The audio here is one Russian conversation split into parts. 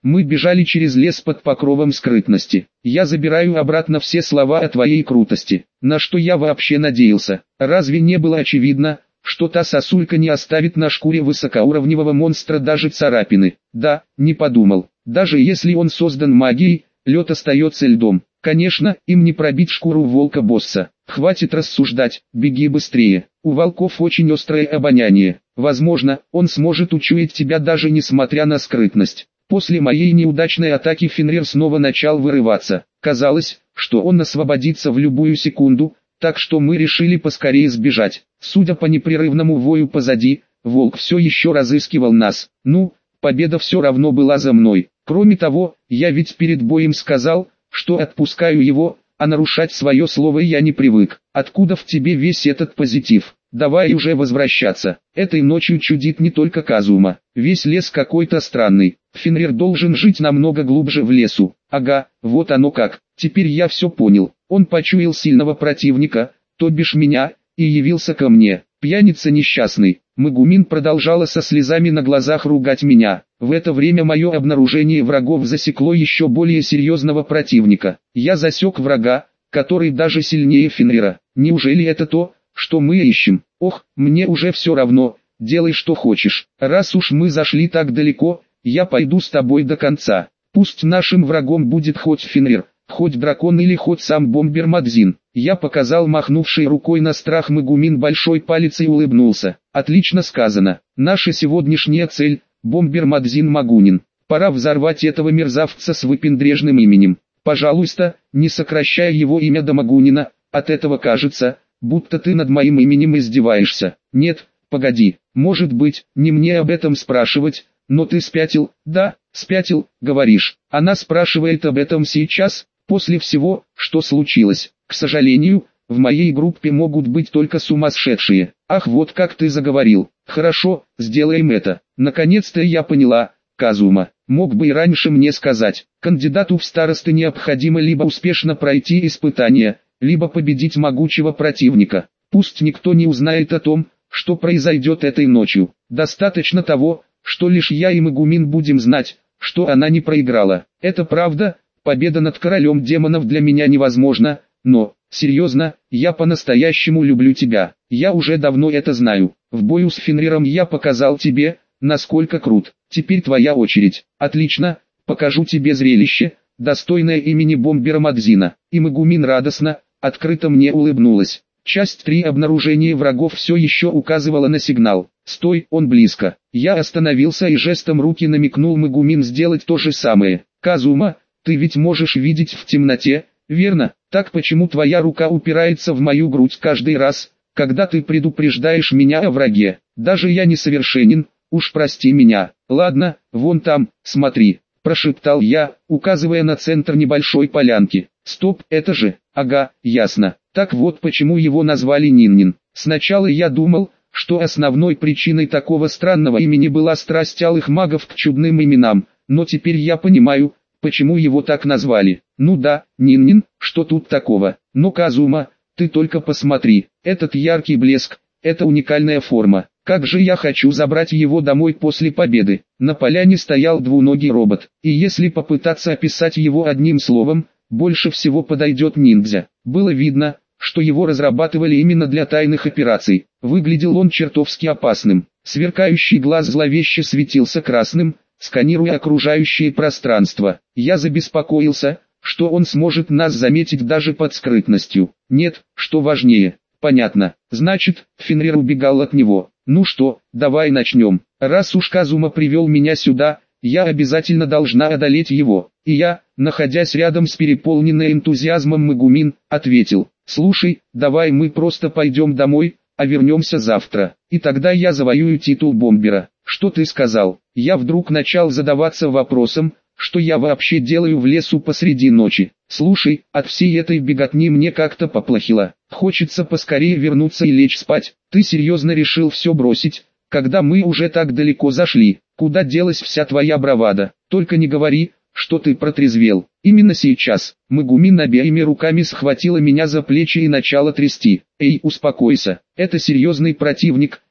Мы бежали через лес под покровом скрытности. Я забираю обратно все слова о твоей крутости. На что я вообще надеялся? Разве не было очевидно, что та сосулька не оставит на шкуре высокоуровневого монстра даже царапины? Да, не подумал. Даже если он создан магией, лед остается льдом. Конечно, им не пробить шкуру волка-босса. Хватит рассуждать, беги быстрее. У волков очень острое обоняние. Возможно, он сможет учуять тебя даже несмотря на скрытность. После моей неудачной атаки Фенрир снова начал вырываться. Казалось, что он освободится в любую секунду, так что мы решили поскорее сбежать. Судя по непрерывному вою позади, волк все еще разыскивал нас. Ну, победа все равно была за мной. Кроме того, я ведь перед боем сказал, что отпускаю его, а нарушать свое слово я не привык. Откуда в тебе весь этот позитив? Давай уже возвращаться. Этой ночью чудит не только Казума. Весь лес какой-то странный. Фенрир должен жить намного глубже в лесу. Ага, вот оно как. Теперь я все понял. Он почуял сильного противника, то бишь меня, и явился ко мне. Пьяница несчастный. Мегумин продолжала со слезами на глазах ругать меня. В это время мое обнаружение врагов засекло еще более серьезного противника. Я засек врага, который даже сильнее Фенрира. Неужели это то, что мы ищем? Ох, мне уже все равно, делай что хочешь. Раз уж мы зашли так далеко, я пойду с тобой до конца. Пусть нашим врагом будет хоть Фенрир, хоть дракон или хоть сам Бомбер Мадзин. Я показал махнувшей рукой на страх Мегумин большой палец и улыбнулся. Отлично сказано. Наша сегодняшняя цель — Бомбер Мадзин Магунин. Пора взорвать этого мерзавца с выпендрежным именем. Пожалуйста, не сокращай его имя до Магунина, от этого кажется, будто ты над моим именем издеваешься. Нет, погоди, может быть, не мне об этом спрашивать, но ты спятил? Да, спятил, говоришь. Она спрашивает об этом сейчас, после всего, что случилось. К сожалению, в моей группе могут быть только сумасшедшие. Ах, вот как ты заговорил. Хорошо, сделаем это. Наконец-то я поняла, Казума. Мог бы и раньше мне сказать. Кандидату в старосты необходимо либо успешно пройти испытания, либо победить могучего противника. Пусть никто не узнает о том, что произойдет этой ночью. Достаточно того, что лишь я и Мегумин будем знать, что она не проиграла. Это правда, победа над королем демонов для меня невозможна, но, серьезно, я по-настоящему люблю тебя. Я уже давно это знаю. В бою с Фенриром я показал тебе, насколько крут. Теперь твоя очередь. Отлично, покажу тебе зрелище, достойное имени Бомбера Мадзина. И Мегумин радостно, открыто мне улыбнулась. Часть 3 обнаружение врагов все еще указывала на сигнал. Стой, он близко. Я остановился и жестом руки намекнул Мегумин сделать то же самое. Казума, ты ведь можешь видеть в темноте, верно? Так почему твоя рука упирается в мою грудь каждый раз, когда ты предупреждаешь меня о враге? Даже я несовершенен, уж прости меня. Ладно, вон там, смотри, прошептал я, указывая на центр небольшой полянки. Стоп, это же, ага, ясно. Так вот почему его назвали Ниннин. Сначала я думал, что основной причиной такого странного имени была страсть алых магов к чудным именам, но теперь я понимаю, почему его так назвали. Ну да, Ниннин, что тут такого? Но Казума, ты только посмотри, этот яркий блеск, это уникальная форма. Как же я хочу забрать его домой после победы. На поляне стоял двуногий робот, и если попытаться описать его одним словом, больше всего подойдет ниндзя. Было видно, что его разрабатывали именно для тайных операций. Выглядел он чертовски опасным. Сверкающий глаз зловеще светился красным, сканируя окружающее пространство. Я забеспокоился, что он сможет нас заметить даже под скрытностью. Нет, что важнее. Понятно. Значит, Фенрир убегал от него. Ну что, давай начнем. Раз уж Казума привел меня сюда, я обязательно должна одолеть его. И я, находясь рядом с переполненной энтузиазмом Мегумин, ответил: слушай, давай мы просто пойдем домой, а вернемся завтра. И тогда я завоюю титул бомбера. Что ты сказал? Я вдруг начал задаваться вопросом, что я вообще делаю в лесу посреди ночи. Слушай, от всей этой беготни мне как-то поплохело. Хочется поскорее вернуться и лечь спать. Ты серьезно решил все бросить, когда мы уже так далеко зашли? Куда делась вся твоя бравада? Только не говори, что ты протрезвел. Именно сейчас. Мегумин обеими руками схватила меня за плечи и начала трясти. Эй, успокойся. Это серьезный противник,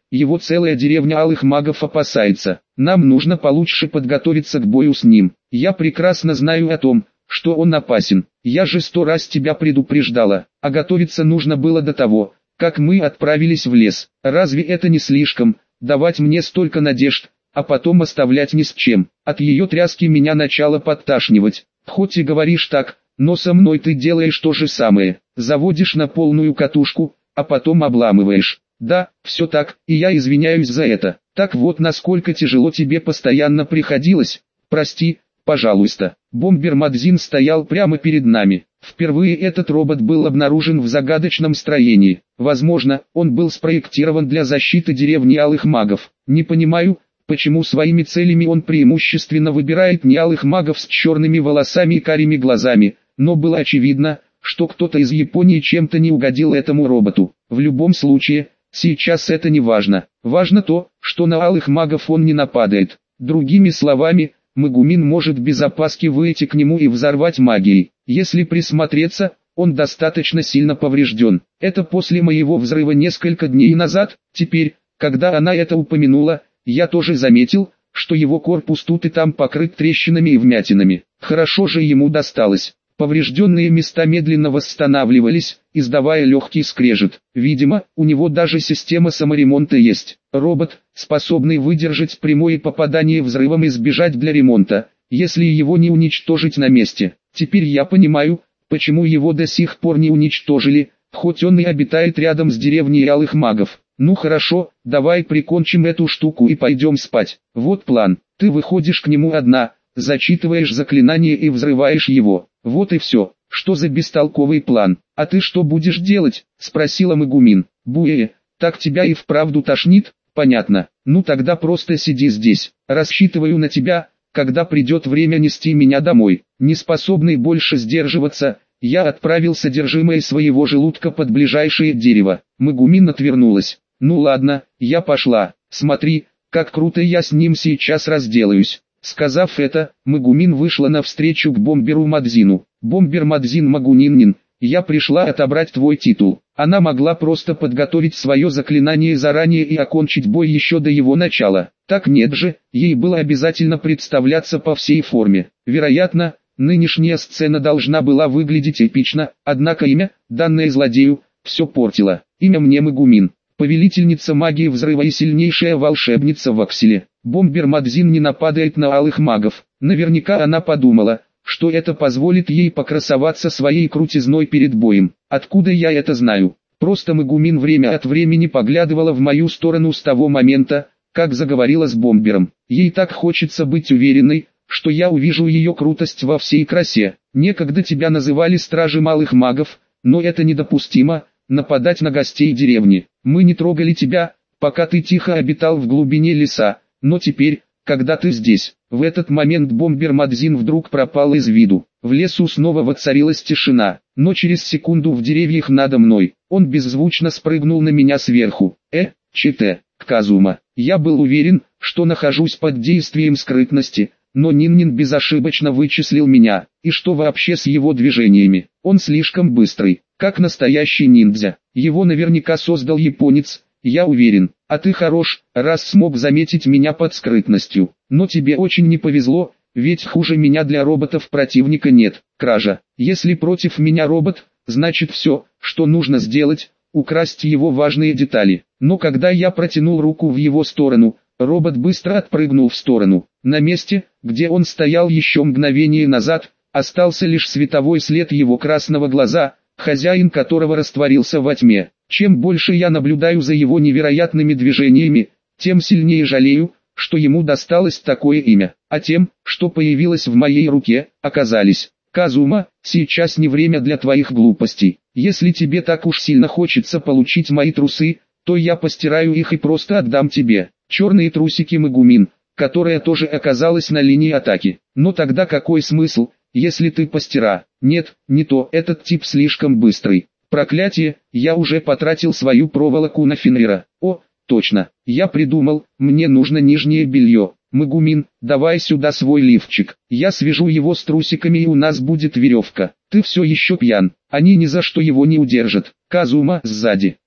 его целая деревня алых магов опасается. Нам нужно получше подготовиться к бою с ним. Я прекрасно знаю о том, что он опасен. Я же 100 раз тебя предупреждала, а готовиться нужно было до того, как мы отправились в лес. Разве это не слишком, давать мне столько надежд, а потом оставлять ни с чем? От ее тряски меня начало подташнивать. Хоть и говоришь так, но со мной ты делаешь то же самое. Заводишь на полную катушку, а потом обламываешь. Да, все так, и я извиняюсь за это. Так вот, насколько тяжело тебе постоянно приходилось. Прости, пожалуйста. Бомбер Мадзин стоял прямо перед нами. Впервые этот робот был обнаружен в загадочном строении. Возможно, он был спроектирован для защиты деревни алых магов. Не понимаю, почему своими целями он преимущественно выбирает не алых магов с черными волосами и карими глазами, но было очевидно, что кто-то из Японии чем-то не угодил этому роботу. В любом случае, сейчас это не важно. Важно то, что на алых магов он не нападает. Другими словами, Мегумин может без опаски выйти к нему и взорвать магией. Если присмотреться, он достаточно сильно поврежден. Это после моего взрыва несколько дней назад. Теперь, когда она это упомянула, я тоже заметил, что его корпус тут и там покрыт трещинами и вмятинами. Хорошо же ему досталось. Поврежденные места медленно восстанавливались, издавая легкий скрежет. Видимо, у него даже система саморемонта есть. Робот, способный выдержать прямое попадание взрывом и сбежать для ремонта, если его не уничтожить на месте. Теперь я понимаю, почему его до сих пор не уничтожили, хоть он и обитает рядом с деревней алых магов. Ну хорошо, давай прикончим эту штуку и пойдем спать. Вот план. Ты выходишь к нему одна, зачитываешь заклинание и взрываешь его. Вот и все. Что за бестолковый план? А ты что будешь делать? Спросила Мегумин. Буэ, так тебя и вправду тошнит? Понятно. Ну тогда просто сиди здесь. Рассчитываю на тебя, когда придет время нести меня домой. Неспособный больше сдерживаться, я отправил содержимое своего желудка под ближайшее дерево. Мегумин отвернулась. Ну ладно, я пошла. Смотри, как круто я с ним сейчас разделаюсь. Сказав это, Мегумин вышла навстречу к бомберу Мадзину. Бомбер Мадзин Магуниннин, я пришла отобрать твой титул. Она могла просто подготовить свое заклинание заранее и окончить бой еще до его начала. Так нет же, ей было обязательно представляться по всей форме. Вероятно, нынешняя сцена должна была выглядеть эпично, однако имя, данное злодею, все портило. Имя мне Мегумин. Повелительница магии взрыва и сильнейшая волшебница в Акселе. Бомбер Мадзин не нападает на алых магов. Наверняка она подумала, что это позволит ей покрасоваться своей крутизной перед боем. Откуда я это знаю? Просто Мегумин время от времени поглядывала в мою сторону с того момента, как заговорила с бомбером. Ей так хочется быть уверенной, что я увижу ее крутость во всей красе. Некогда тебя называли стражем алых магов, но это недопустимо, нападать на гостей деревни. Мы не трогали тебя, пока ты тихо обитал в глубине леса, но теперь, когда ты здесь, в этот момент бомбер Мадзин вдруг пропал из виду. В лесу снова воцарилась тишина, но через секунду в деревьях надо мной, он беззвучно спрыгнул на меня сверху. Чите, Казума. Я был уверен, что нахожусь под действием скрытности, но Ниннин безошибочно вычислил меня. И что вообще с его движениями? Он слишком быстрый, как настоящий ниндзя. Его наверняка создал японец, я уверен. А ты хорош, раз смог заметить меня под скрытностью. Но тебе очень не повезло, ведь хуже меня для роботов противника нет. Кража. Если против меня робот, значит все, что нужно сделать, украсть его важные детали. Но когда я протянул руку в его сторону, робот быстро отпрыгнул в сторону. На месте, где он стоял еще мгновение назад, остался лишь световой след его красного глаза, хозяин которого растворился во тьме. Чем больше я наблюдаю за его невероятными движениями, тем сильнее жалею, что ему досталось такое имя. А тем, что появилось в моей руке, оказались. Казума, сейчас не время для твоих глупостей. Если тебе так уж сильно хочется получить мои трусы, то я постираю их и просто отдам тебе. Черные трусики Мегумин, которая тоже оказалась на линии атаки. Но тогда какой смысл, если ты постира? Нет, не то, этот тип слишком быстрый. Проклятие, я уже потратил свою проволоку на Фенрира. О, точно, я придумал, мне нужно нижнее белье. Мегумин, давай сюда свой лифчик. Я свяжу его с трусиками и у нас будет веревка. Ты все еще пьян, они ни за что его не удержат. Казума сзади.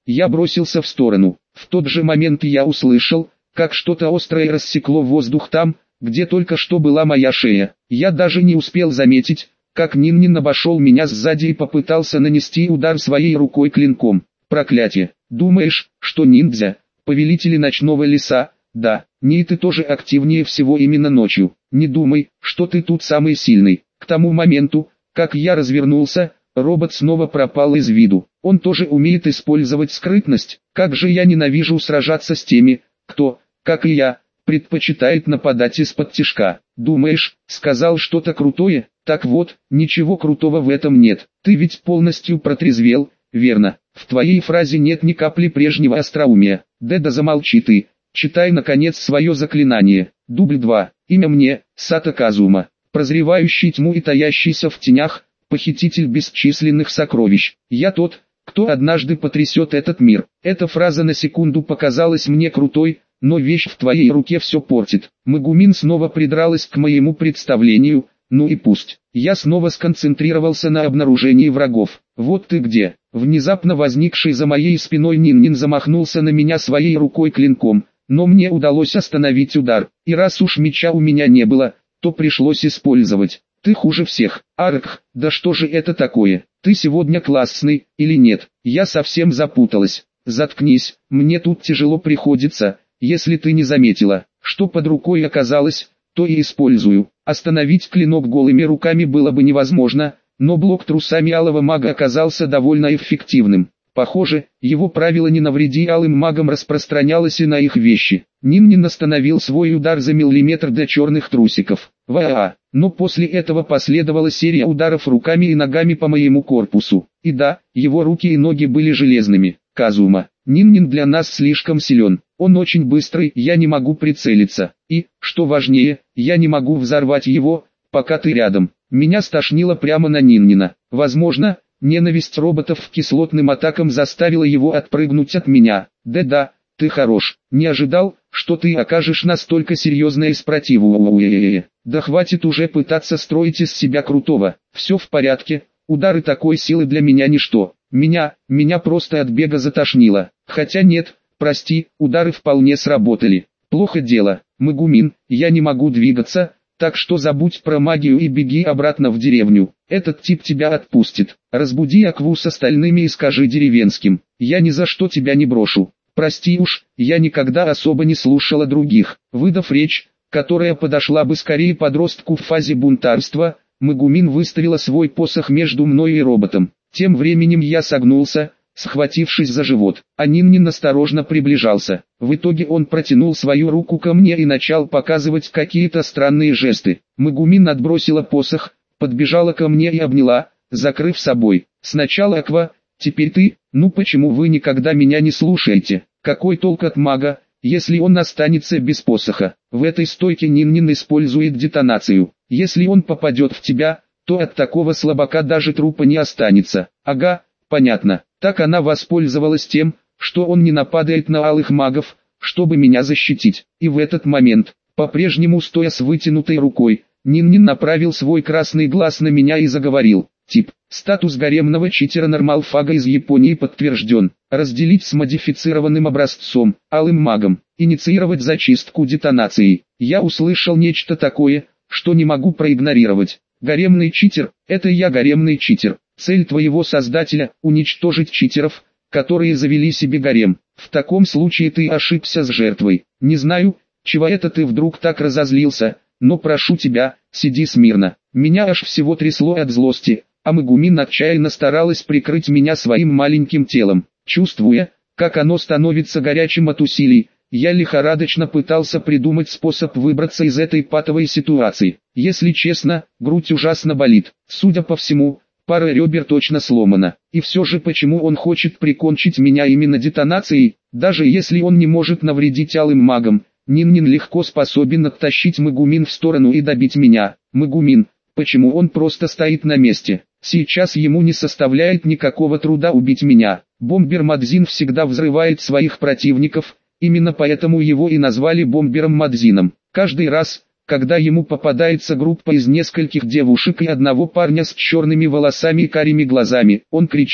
Я бросился в сторону. В тот же момент я услышал, как что-то острое рассекло воздух там, где только что была моя шея. Я даже не успел заметить, как Ниннин обошел меня сзади и попытался нанести удар своей рукой клинком. Проклятие! Думаешь, что ниндзя, повелители ночного леса? Да, не, ты тоже активнее всего именно ночью. Не думай, что ты тут самый сильный. К тому моменту, как я развернулся, робот снова пропал из виду. Он тоже умеет использовать скрытность. Как же я ненавижу сражаться с теми, кто, как и я, предпочитает нападать из-под тишка. Думаешь, сказал что-то крутое? Так вот, ничего крутого в этом нет. Ты ведь полностью протрезвел, верно? В твоей фразе нет ни капли прежнего остроумия. Да замолчи ты. Читай наконец свое заклинание. Дубль 2. Имя мне, Сато Казума. Прозревающий тьму и таящийся в тенях, похититель бесчисленных сокровищ. Я тот, кто однажды потрясет этот мир. Эта фраза на секунду показалась мне крутой, но вещь в твоей руке все портит. Магумин снова придралась к моему представлению, ну и пусть. Я снова сконцентрировался на обнаружении врагов. Вот ты где. Внезапно возникший за моей спиной Ниннин замахнулся на меня своей рукой клинком, но мне удалось остановить удар. И раз уж меча у меня не было, то пришлось использовать. Ты хуже всех. Арк, да что же это такое? Ты сегодня классный, или нет? Я совсем запуталась. Заткнись, мне тут тяжело приходится. Если ты не заметила, что под рукой оказалось, то и использую. Остановить клинок голыми руками было бы невозможно, но блок трусами алого мага оказался довольно эффективным. Похоже, его правило «не навреди алым магам» распространялось и на их вещи. Ниннин остановил свой удар за миллиметр до черных трусиков. Но после этого последовала серия ударов руками и ногами по моему корпусу. И да, его руки и ноги были железными. Казума, Ниннин для нас слишком силен. Он очень быстрый, я не могу прицелиться. И, что важнее, я не могу взорвать его, пока ты рядом. Меня стошнило прямо на Ниннина. Возможно, ненависть роботов к кислотным атакам заставила его отпрыгнуть от меня. Да-да, ты хорош. Не ожидал, что ты окажешь настолько серьезное сопротиву. Да хватит уже пытаться строить из себя крутого. Все в порядке, удары такой силы для меня ничто. Меня просто от бега затошнило. Хотя нет, прости, удары вполне сработали. Плохо дело, Магумин, я не могу двигаться, так что забудь про магию и беги обратно в деревню. Этот тип тебя отпустит. Разбуди Акву с остальными и скажи деревенским, я ни за что тебя не брошу. Прости уж, я никогда особо не слушала других. Выдав речь, которая подошла бы скорее подростку в фазе бунтарства, Магумин выставила свой посох между мной и роботом. Тем временем я согнулся, схватившись за живот, а Ниннин осторожно приближался. В итоге он протянул свою руку ко мне и начал показывать какие-то странные жесты. Магумин отбросила посох, подбежала ко мне и обняла, закрыв собой. Сначала Аква, теперь ты. Ну почему вы никогда меня не слушаете? Какой толк от мага, если он останется без посоха? В этой стойке Ниннин использует детонацию. Если он попадет в тебя, то от такого слабака даже трупа не останется. Ага, понятно. Так она воспользовалась тем, что он не нападает на алых магов, чтобы меня защитить. И в этот момент, по-прежнему стоя с вытянутой рукой, Ниннин направил свой красный глаз на меня и заговорил. Тип. Статус гаремного читера нормалфага из Японии подтвержден. Разделить с модифицированным образцом, алым магом. Инициировать зачистку детонацией. Я услышал нечто такое, что не могу проигнорировать. Гаремный читер, это я гаремный читер. Цель твоего создателя – уничтожить читеров, которые завели себе гарем. В таком случае ты ошибся с жертвой. Не знаю, чего это ты вдруг так разозлился, но прошу тебя, сиди смирно. Меня аж всего трясло от злости, а Магумин отчаянно старалась прикрыть меня своим маленьким телом. Чувствуя, как оно становится горячим от усилий, я лихорадочно пытался придумать способ выбраться из этой патовой ситуации. Если честно, грудь ужасно болит. Судя по всему, пара ребер точно сломана. И все же почему он хочет прикончить меня именно детонацией? Даже если он не может навредить алым магам, Ниннин легко способен оттащить Магумин в сторону и добить меня. Магумин, почему он просто стоит на месте? Сейчас ему не составляет никакого труда убить меня. Бомбер Мадзин всегда взрывает своих противников, именно поэтому его и назвали Бомбером Мадзином. Каждый раз, когда ему попадается группа из нескольких девушек и одного парня с черными волосами и карими глазами, он кричит: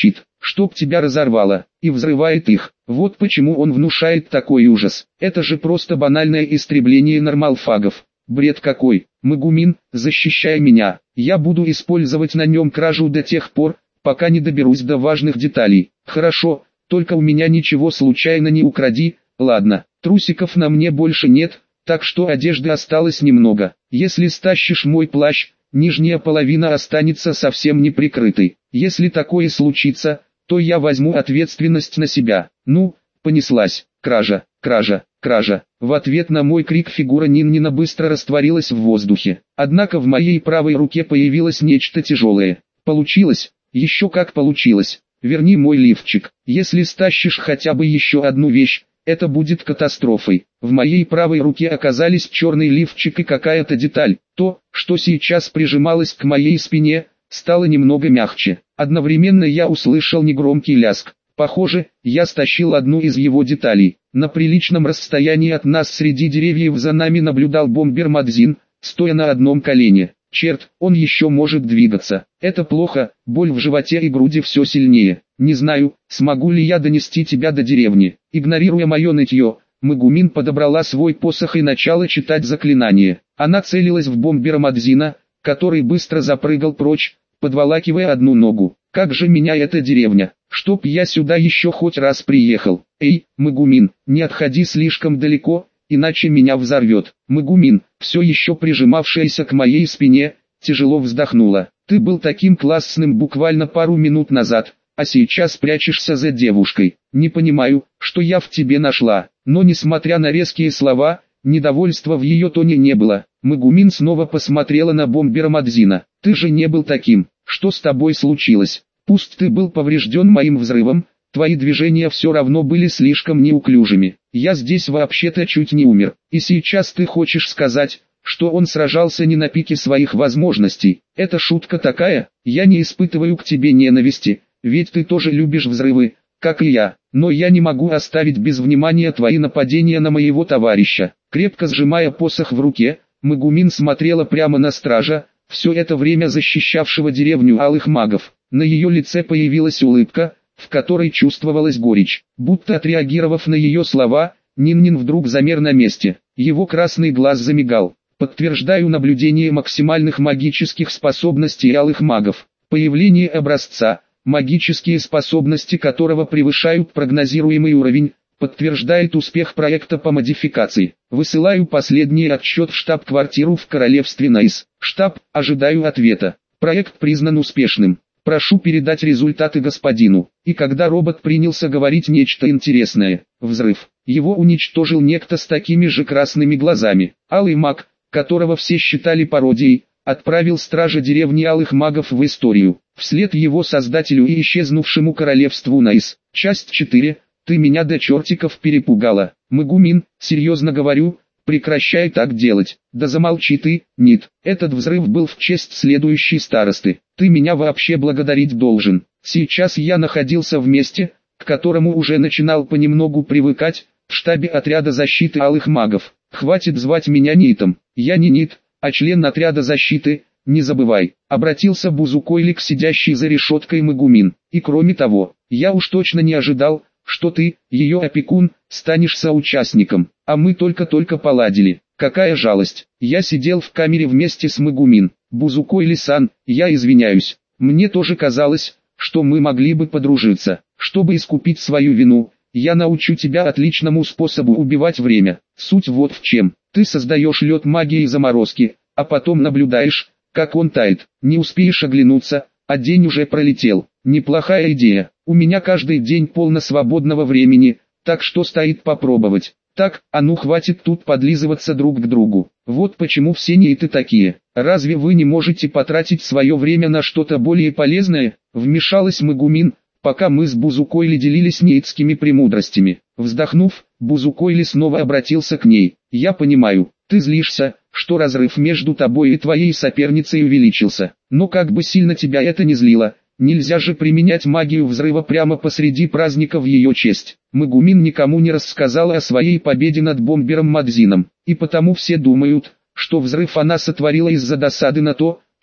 чтоб тебя разорвало, и взрывает их. Вот почему он внушает такой ужас. Это же просто банальное истребление нормалфагов. Бред какой. Магумин, защищай меня. Я буду использовать на нем кражу до тех пор, пока не доберусь до важных деталей. Хорошо, только у меня ничего случайно не укради. Ладно, трусиков на мне больше нет, так что одежды осталось немного. Если стащишь мой плащ, нижняя половина останется совсем неприкрытой. Если такое случится, то я возьму ответственность на себя. Ну, понеслась. Кража, кража, кража. В ответ на мой крик фигура Ниннина быстро растворилась в воздухе. Однако в моей правой руке появилось нечто тяжелое. Получилось? Еще как получилось. Верни мой лифчик. Если стащишь хотя бы еще одну вещь, это будет катастрофой. В моей правой руке оказались черный лифчик и какая-то деталь. То, что сейчас прижималось к моей спине, стало немного мягче. Одновременно я услышал негромкий ляск. Похоже, я стащил одну из его деталей. На приличном расстоянии от нас среди деревьев за нами наблюдал бомбер-мадзин, стоя на одном колене. Черт, он еще может двигаться. Это плохо, боль в животе и груди все сильнее. Не знаю, смогу ли я донести тебя до деревни. Игнорируя мое нытье, Магумин подобрала свой посох и начала читать заклинание. Она целилась в бомбера Мадзина, который быстро запрыгал прочь, подволакивая одну ногу. Как же меня эта деревня, чтоб я сюда еще хоть раз приехал. Эй, Магумин, не отходи слишком далеко, иначе меня взорвет. Магумин, все еще прижимавшаяся к моей спине, тяжело вздохнула. Ты был таким классным буквально пару минут назад, а сейчас прячешься за девушкой. Не понимаю, что я в тебе нашла. Но несмотря на резкие слова, недовольства в ее тоне не было. Магумин снова посмотрела на бомбера Мадзина. Ты же не был таким. Что с тобой случилось? Пусть ты был поврежден моим взрывом, твои движения все равно были слишком неуклюжими. Я здесь вообще-то чуть не умер. И сейчас ты хочешь сказать, что он сражался не на пике своих возможностей? Это шутка такая? Я не испытываю к тебе ненависти, ведь ты тоже любишь взрывы, как и я. Но я не могу оставить без внимания твои нападения на моего товарища. Крепко сжимая посох в руке, Магумин смотрела прямо на стража, все это время защищавшего деревню алых магов. На ее лице появилась улыбка, в которой чувствовалась горечь. Будто отреагировав на ее слова, Ниннин вдруг замер на месте. Его красный глаз замигал. Подтверждаю наблюдение максимальных магических способностей алых магов. Появление образца, магические способности которого превышают прогнозируемый уровень, подтверждает успех проекта по модификации. Высылаю последний отчет в штаб-квартиру в королевстве Найс. Штаб, ожидаю ответа. Проект признан успешным. Прошу передать результаты господину. И когда робот принялся говорить нечто интересное, взрыв. Его уничтожил некто с такими же красными глазами. Алый маг, которого все считали пародией, отправил стража деревни алых магов в историю. Вслед его создателю и исчезнувшему королевству Найс. Часть 4. Ты меня до чертиков перепугала. Магумин, серьезно говорю, прекращай так делать. Да замолчи ты, Нит. Этот взрыв был в честь следующей старосты. Ты меня вообще благодарить должен. Сейчас я находился в месте, к которому уже начинал понемногу привыкать, в штабе отряда защиты алых магов. Хватит звать меня Нитом. Я не Нит, а член отряда защиты, не забывай. Обратился Бузукойлик, сидящий за решеткой Магумин. И кроме того, я уж точно не ожидал, что ты, ее опекун, станешь соучастником, а мы только-только поладили. Какая жалость. Я сидел в камере вместе с Магумин. Бузукойли-сан, я извиняюсь. Мне тоже казалось, что мы могли бы подружиться. Чтобы искупить свою вину, я научу тебя отличному способу убивать время. Суть вот в чем. Ты создаешь лед магии заморозки, а потом наблюдаешь, как он тает. Не успеешь оглянуться, а день уже пролетел. Неплохая идея. У меня каждый день полно свободного времени, так что стоит попробовать. Так, а ну хватит тут подлизываться друг к другу. Вот почему все ниты такие. Разве вы не можете потратить свое время на что-то более полезное? Вмешалась Магумин, пока мы с Бузукойли делились нейтскими премудростями. Вздохнув, Бузукойли снова обратился к ней. Я понимаю, ты злишься, что разрыв между тобой и твоей соперницей увеличился. Но как бы сильно тебя это не злило, нельзя же применять магию взрыва прямо посреди праздника в ее честь. Магумин никому не рассказала о своей победе над бомбером Мадзином, и потому все думают, что взрыв она сотворила из-за досады на то,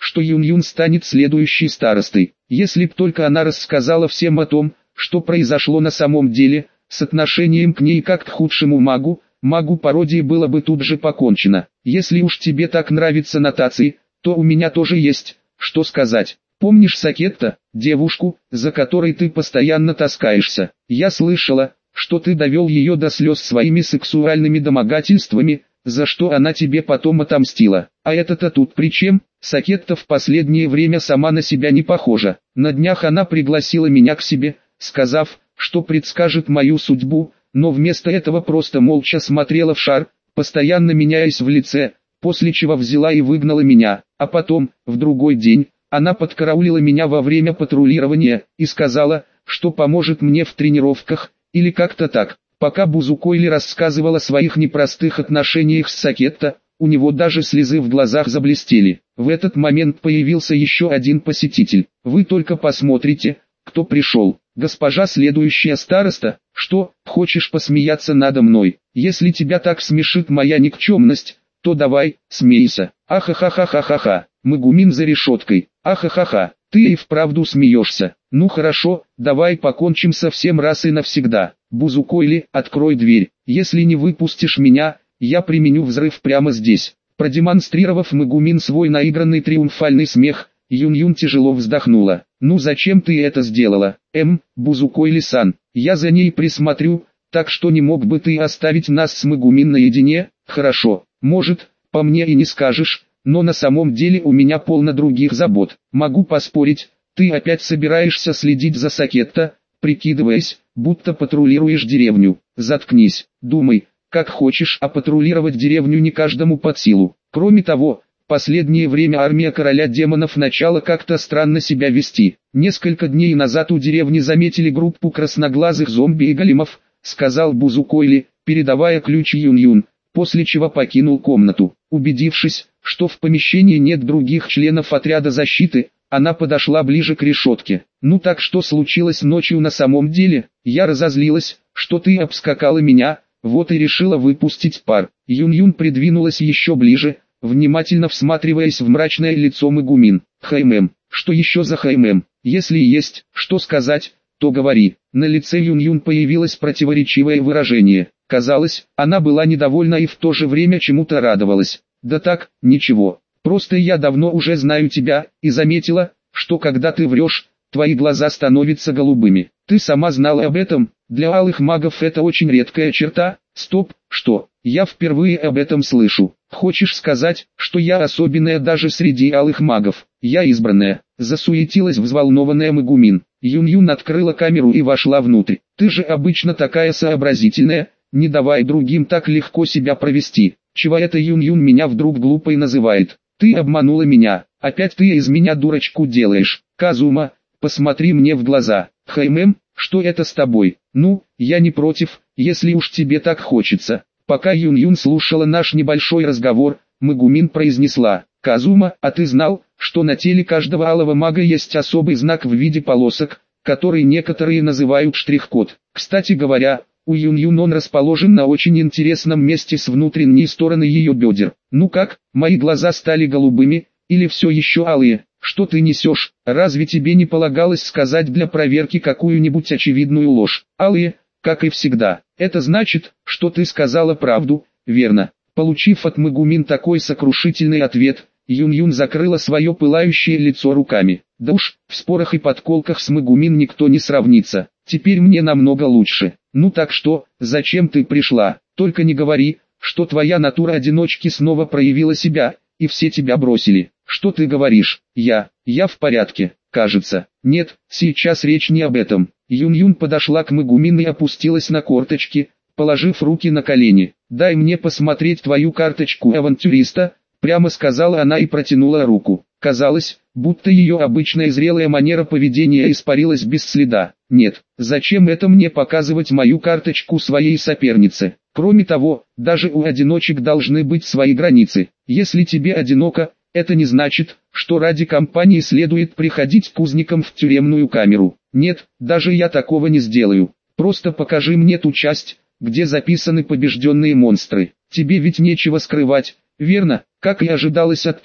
что Юн-Юн станет следующей старостой. Если б только она рассказала всем о том, что произошло на самом деле, с отношением к ней как к худшему магу пародии было бы тут же покончено. Если уж тебе так нравятся нотации, то у меня тоже есть, что сказать. Помнишь Сакетта, девушку, за которой ты постоянно таскаешься? Я слышала, что ты довел ее до слез своими сексуальными домогательствами, за что она тебе потом отомстила. А это-то тут при чем? Сакетта в последнее время сама на себя не похожа. На днях она пригласила меня к себе, сказав, что предскажет мою судьбу, но вместо этого просто молча смотрела в шар, постоянно меняясь в лице, после чего взяла и выгнала меня. А потом, в другой день, она подкараулила меня во время патрулирования и сказала, что поможет мне в тренировках, или как-то так. Пока Бузукойли рассказывал о своих непростых отношениях с Сакетта, у него даже слезы в глазах заблестели. В этот момент появился еще один посетитель. Вы только посмотрите, кто пришел. Госпожа следующая староста, что, хочешь посмеяться надо мной? Если тебя так смешит моя никчемность, то давай, смейся. Ахахахахахаха, Мегумин за решеткой. Ахахаха, ты и вправду смеешься. Ну хорошо, давай покончим со всем раз и навсегда. Бузукойли, открой дверь. Если не выпустишь меня, я применю взрыв прямо здесь. Продемонстрировав Мегумин свой наигранный триумфальный смех, Юн-Юн тяжело вздохнула. Ну зачем ты это сделала? Бузукойли-сан, я за ней присмотрю, так что не мог бы ты оставить нас с Мегумин наедине? Хорошо, может, по мне и не скажешь, но на самом деле у меня полно других забот. Могу поспорить, ты опять собираешься следить за Сакетта, прикидываясь, будто патрулируешь деревню. Заткнись, думай, как хочешь, а патрулировать деревню не каждому под силу. Кроме того, последнее время армия короля демонов начала как-то странно себя вести. Несколько дней назад у деревни заметили группу красноглазых зомби и големов, сказал Бузукойли, передавая ключ Юн-Юн, после чего покинул комнату. Убедившись, что в помещении нет других членов отряда защиты, она подошла ближе к решетке. Ну так что случилось ночью на самом деле? Я разозлилась, что ты обскакала меня, вот и решила выпустить пар. Юн-Юн придвинулась еще ближе, внимательно всматриваясь в мрачное лицо Мегумин. Что еще за Если есть, что сказать, то говори. На лице Юн-Юн появилось противоречивое выражение. Казалось, она была недовольна и в то же время чему-то радовалась. Да так, ничего. Просто я давно уже знаю тебя, и заметила, что когда ты врешь, твои глаза становятся голубыми. Ты сама знала об этом, для алых магов это очень редкая черта. Стоп, что? Я впервые об этом слышу. Хочешь сказать, что я особенная даже среди алых магов? Я избранная. Засуетилась взволнованная Мегумин. Юн-Юн открыла камеру и вошла внутрь. Ты же обычно такая сообразительная, не давай другим так легко себя провести. Чего это Юн-Юн меня вдруг глупой называет? Ты обманула меня, опять ты из меня дурочку делаешь. Казума, посмотри мне в глаза. Что это с тобой? Ну, я не против, если уж тебе так хочется. Пока Юн-Юн слушала наш небольшой разговор, Мегумин произнесла: Казума, а ты знал, что на теле каждого алого мага есть особый знак в виде полосок, который некоторые называют штрих-код? Кстати говоря, у Юн-Юн он расположен на очень интересном месте с внутренней стороны ее бедер. Ну как, мои глаза стали голубыми, или все еще алые? Что ты несешь? Разве тебе не полагалось сказать для проверки какую-нибудь очевидную ложь? Алые, как и всегда. Это значит, что ты сказала правду, верно? Получив от Мегумин такой сокрушительный ответ, Юн-Юн закрыла свое пылающее лицо руками. Да уж, в спорах и подколках с Мегумин никто не сравнится. Теперь мне намного лучше. Ну так что, зачем ты пришла? Только не говори, что твоя натура одиночки снова проявила себя, и все тебя бросили. Что ты говоришь? Я в порядке, кажется. Нет, сейчас речь не об этом. Юн-Юн подошла к Мегумин и опустилась на корточки, положив руки на колени. Дай мне посмотреть твою карточку авантюриста, прямо сказала она и протянула руку. Казалось, будто ее обычная зрелая манера поведения испарилась без следа. Нет, зачем это мне показывать мою карточку своей сопернице? Кроме того, даже у одиночек должны быть свои границы. Если тебе одиноко, это не значит, что ради компании следует приходить к узникам в тюремную камеру. Нет, даже я такого не сделаю. Просто покажи мне ту часть, где записаны побежденные монстры. Тебе ведь нечего скрывать, верно? Как и ожидалось от той,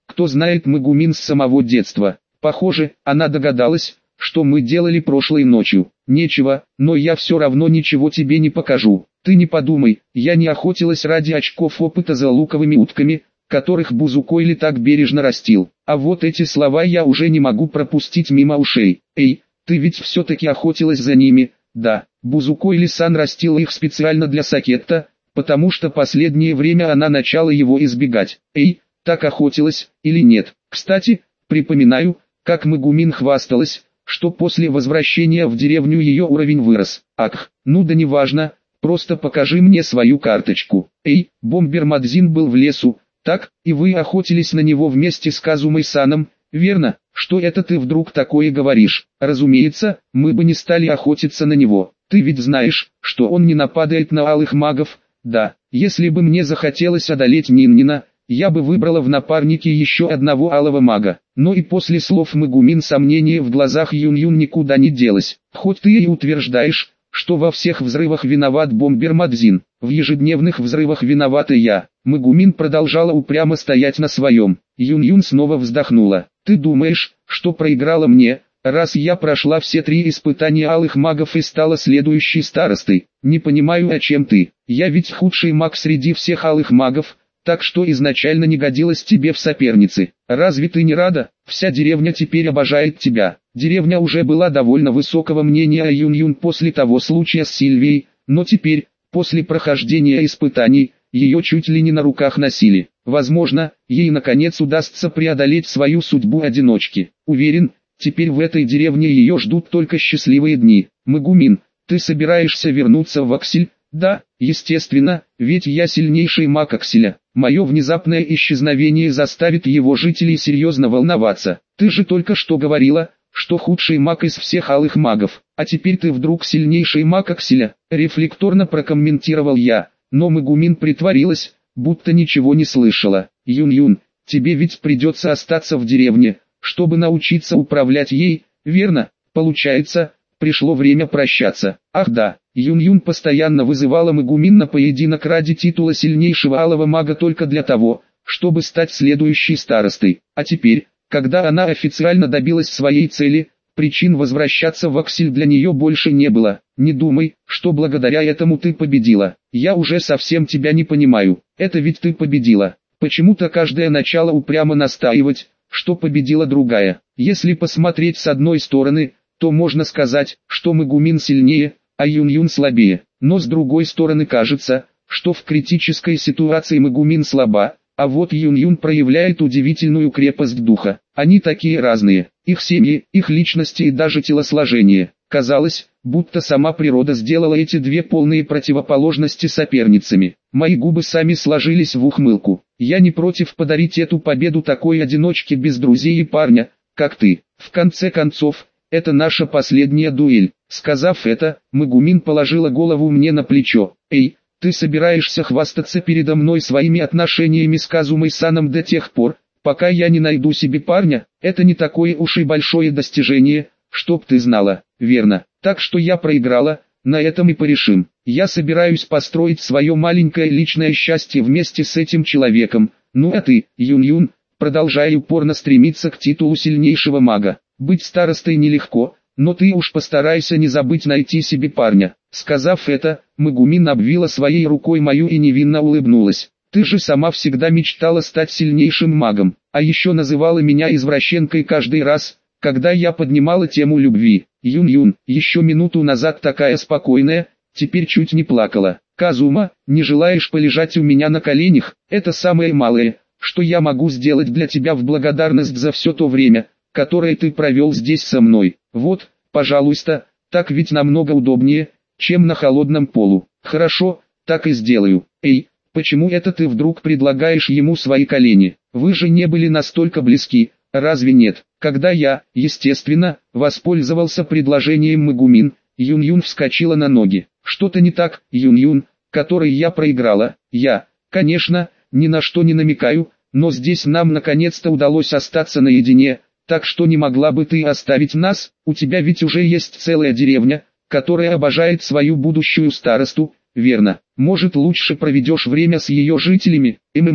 кто знает Магумин с самого детства. Похоже, она догадалась, что мы делали прошлой ночью. Нечего, но я все равно ничего тебе не покажу. Ты не подумай, я не охотилась ради очков опыта за луковыми утками, которых Бузукойли так бережно растил. А вот эти слова я уже не могу пропустить мимо ушей. Эй, ты ведь все-таки охотилась за ними? Да, Бузукойли-сан растила их специально для Сакетта, потому что последнее время она начала его избегать. Эй, так охотилась, или нет? Кстати, припоминаю, как Магумин хвасталась, что после возвращения в деревню ее уровень вырос. Ах, ну да неважно, просто покажи мне свою карточку. Эй, Бомбер Мадзин был в лесу, так, и вы охотились на него вместе с Казумой-саном, верно? Что это ты вдруг такое говоришь? Разумеется, мы бы не стали охотиться на него. Ты ведь знаешь, что он не нападает на алых магов. Да, если бы мне захотелось одолеть Ниннина, я бы выбрала в напарнике еще одного алого мага. Но и после слов Магумин сомнение в глазах Юн-Юн никуда не делось. Хоть ты и утверждаешь, что во всех взрывах виноват Бомбер Мадзин, в ежедневных взрывах виновата я. Магумин продолжала упрямо стоять на своем. Юн-Юн снова вздохнула. Ты думаешь, что проиграла мне, раз я прошла все 3 испытания алых магов и стала следующей старостой? Не понимаю, о чем ты. Я ведь худший маг среди всех алых магов, так что изначально не годилась тебе в соперницы. Разве ты не рада? Вся деревня теперь обожает тебя. Деревня уже была довольно высокого мнения о Юн-Юн после того случая с Сильвией, но теперь, после прохождения испытаний, ее чуть ли не на руках носили. Возможно, ей наконец удастся преодолеть свою судьбу одиночки. Уверен, теперь в этой деревне ее ждут только счастливые дни. Магумин, ты собираешься вернуться в Аксель? Да, естественно, ведь я сильнейший маг Акселя. Мое внезапное исчезновение заставит его жителей серьезно волноваться. Ты же только что говорила, что худший маг из всех алых магов, а теперь ты вдруг сильнейший маг Акселя. Рефлекторно прокомментировал я, но Магумин притворилась, будто ничего не слышала. Юн-Юн, тебе ведь придется остаться в деревне, чтобы научиться управлять ей, верно? Получается, пришло время прощаться. Ах да, Юн-Юн постоянно вызывала Магумин на поединок ради титула сильнейшего алого мага только для того, чтобы стать следующей старостой. А теперь, когда она официально добилась своей цели, причин возвращаться в Аксель для нее больше не было. Не думай, что благодаря этому ты победила. Я уже совсем тебя не понимаю. Это ведь ты победила. Почему-то каждое начало упрямо настаивать, что победила другая. Если посмотреть с одной стороны, то можно сказать, что Магумин сильнее, а Юн-Юн слабее. Но с другой стороны кажется, что в критической ситуации Магумин слаба, а вот Юн-Юн проявляет удивительную крепость духа. Они такие разные, их семьи, их личности и даже телосложение. Казалось, будто сама природа сделала эти две полные противоположности соперницами. Мои губы сами сложились в ухмылку. Я не против подарить эту победу такой одиночке без друзей и парня, как ты. В конце концов, это наша последняя дуэль. Сказав это, Магумин положила голову мне на плечо. Эй, ты собираешься хвастаться передо мной своими отношениями с Казумой-саном до тех пор, пока я не найду себе парня? Это не такое уж и большое достижение, чтоб ты знала, верно? Так что я проиграла, на этом и порешим. Я собираюсь построить свое маленькое личное счастье вместе с этим человеком. Ну а ты, Юн-Юн, продолжай упорно стремиться к титулу сильнейшего мага. Быть старостой нелегко, но ты уж постарайся не забыть найти себе парня. Сказав это, Магумин обвила своей рукой мою и невинно улыбнулась. Ты же сама всегда мечтала стать сильнейшим магом, а еще называла меня извращенкой каждый раз, когда я поднимала тему любви. Юн-Юн, еще минуту назад такая спокойная, теперь чуть не плакала. Казума, не желаешь полежать у меня на коленях? Это самое малое, что я могу сделать для тебя в благодарность за все то время, которое ты провел здесь со мной. Вот, пожалуйста, так ведь намного удобнее, чем на холодном полу. Хорошо, так и сделаю. Эй, почему это ты вдруг предлагаешь ему свои колени? Вы же не были настолько близки, разве нет? Когда я, естественно, воспользовался предложением Магумин, Юн-Юн вскочила на ноги. Что-то не так, Юн-Юн, которой я проиграла. Я, конечно, ни на что не намекаю, но здесь нам наконец-то удалось остаться наедине. Так что не могла бы ты оставить нас? У тебя ведь уже есть целая деревня, которая обожает свою будущую старосту, верно? Может, лучше проведешь время с ее жителями?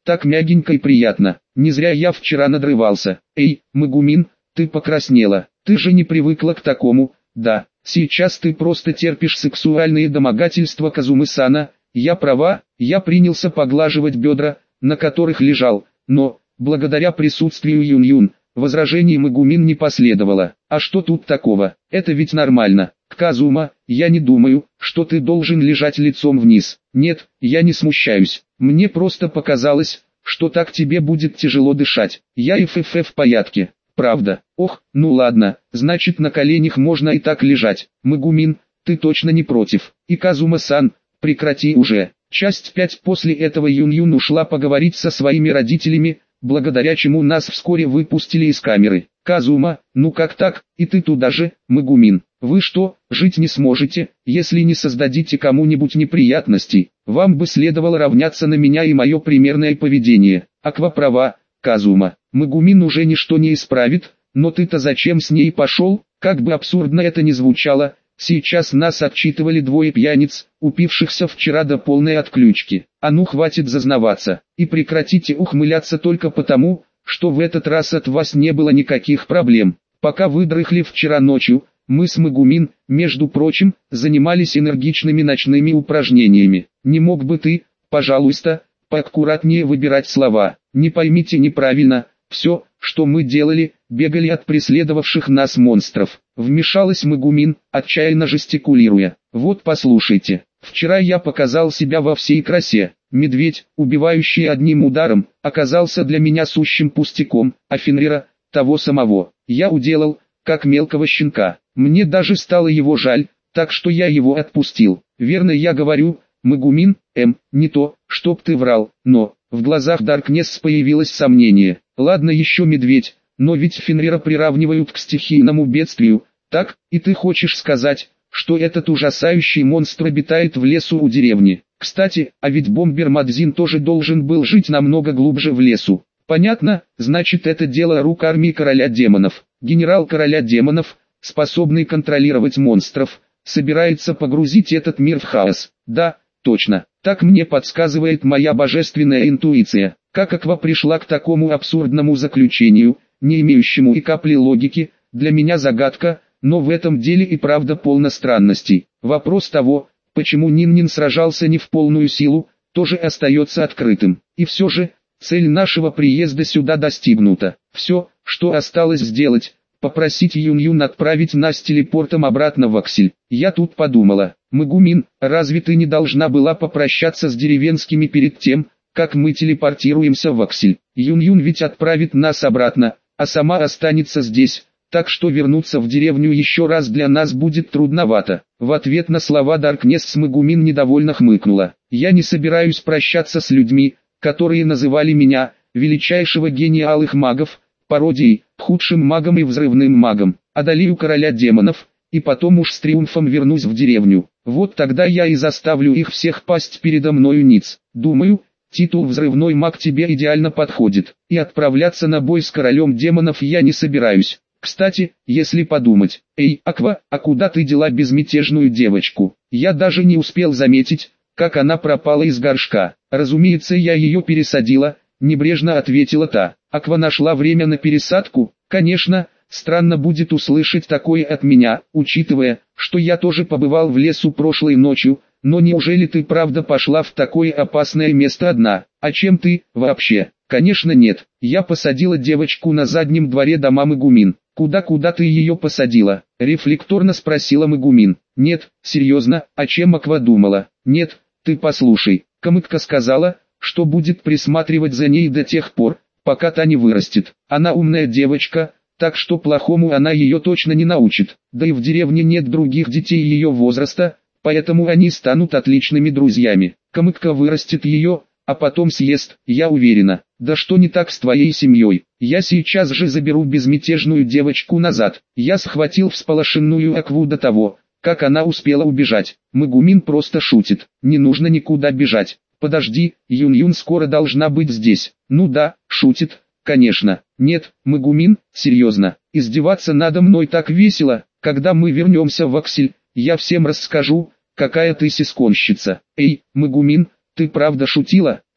Так мягенько и приятно. Не зря я вчера надрывался. Эй, Магумин, ты покраснела. Ты же не привыкла к такому, да? Сейчас ты просто терпишь сексуальные домогательства Казумы-сана. Я права, я принялся поглаживать бедра, на которых лежал, но, благодаря присутствию Юн-Юн, возражений Магумин не последовало. А что тут такого? Это ведь нормально. Казума, я не думаю, что ты должен лежать лицом вниз. Нет, я не смущаюсь. Мне просто показалось, что так тебе будет тяжело дышать. Я и в порядке. Правда? Ох, ну ладно, значит на коленях можно и так лежать. Магумин, ты точно не против. И Казума-сан, прекрати уже. Часть 5. После этого Юн-Юн ушла поговорить со своими родителями, благодаря чему нас вскоре выпустили из камеры. Казума, ну как так, и ты туда же, Магумин? Вы что, жить не сможете, если не создадите кому-нибудь неприятностей? Вам бы следовало равняться на меня и мое примерное поведение. Аква права, Казума. Магумин уже ничто не исправит, но ты-то зачем с ней пошел? Как бы абсурдно это ни звучало, сейчас нас отчитывали двое пьяниц, упившихся вчера до полной отключки. А ну хватит зазнаваться, и прекратите ухмыляться только потому, что в этот раз от вас не было никаких проблем. Пока вы дрыхли вчера ночью, мы с Магумин, между прочим, занимались энергичными ночными упражнениями. Не мог бы ты, пожалуйста, поаккуратнее выбирать слова? Не поймите неправильно, все, что мы делали, бегали от преследовавших нас монстров. Вмешалась Магумин, отчаянно жестикулируя. Вот послушайте, вчера я показал себя во всей красе. Медведь, убивающий одним ударом, оказался для меня сущим пустяком, а Фенрира, того самого, я уделал, как мелкого щенка. Мне даже стало его жаль, так что я его отпустил. Верно я говорю, Магумин, не то, чтоб ты врал, но... В глазах Даркнесс появилось сомнение. Ладно еще медведь, но ведь Фенрира приравнивают к стихийному бедствию, так? И ты хочешь сказать, что этот ужасающий монстр обитает в лесу у деревни? Кстати, а ведь бомбер Мадзин тоже должен был жить намного глубже в лесу. Понятно, значит это дело рук армии короля демонов. Генерал короля демонов, способный контролировать монстров, собирается погрузить этот мир в хаос. Да, точно. Так мне подсказывает моя божественная интуиция. Как Аква пришла к такому абсурдному заключению, не имеющему и капли логики, для меня загадка, но в этом деле и правда полно странностей. Вопрос того, почему Нин сражался не в полную силу, тоже остается открытым. И все же, цель нашего приезда сюда достигнута. Все, что осталось сделать, попросить Юн-Юн отправить нас телепортом обратно в Аксель. Я тут подумала, Магумин, разве ты не должна была попрощаться с деревенскими перед тем, как мы телепортируемся в Аксель? Юн-Юн ведь отправит нас обратно, а сама останется здесь, так что вернуться в деревню еще раз для нас будет трудновато. В ответ на слова Даркнесс Магумин недовольно хмыкнула. Я не собираюсь прощаться с людьми, которые называли меня, величайшего гения алых магов, пародией, худшим магом и взрывным магом. Одолею короля демонов, и потом уж с триумфом вернусь в деревню. Вот тогда я и заставлю их всех пасть передо мною ниц. Думаю, титул взрывной маг тебе идеально подходит. И отправляться на бой с королем демонов я не собираюсь. Кстати, если подумать, эй, Аква, а куда ты дела безмятежную девочку? Я даже не успел заметить, как она пропала из горшка. Разумеется, я ее пересадила, небрежно ответила та. Аква нашла время на пересадку? Конечно, странно будет услышать такое от меня, учитывая, что я тоже побывал в лесу прошлой ночью, но неужели ты правда пошла в такое опасное место одна? А чем ты, вообще? Конечно нет, я посадила девочку на заднем дворе дома Магумин. Куда ты ее посадила? Рефлекторно спросила Магумин. Нет, серьезно, о чем Аква думала? Нет, ты послушай, Камыкка сказала, что будет присматривать за ней до тех пор, пока та не вырастет. Она умная девочка, так что плохому она ее точно не научит. Да и в деревне нет других детей ее возраста, поэтому они станут отличными друзьями. Камыкка вырастет ее, а потом съест, я уверена. Да что не так с твоей семьей? Я сейчас же заберу безмятежную девочку назад. Я схватил всполошенную Акву до того, как она успела убежать. Магумин просто шутит. Не нужно никуда бежать. Подожди, Юн-Юн скоро должна быть здесь. Ну да, шутит, конечно. Нет, Магумин, серьезно. Издеваться надо мной так весело. Когда мы вернемся в Аксель, я всем расскажу, какая ты сисконщица. Эй, Магумин, ты правда шутила?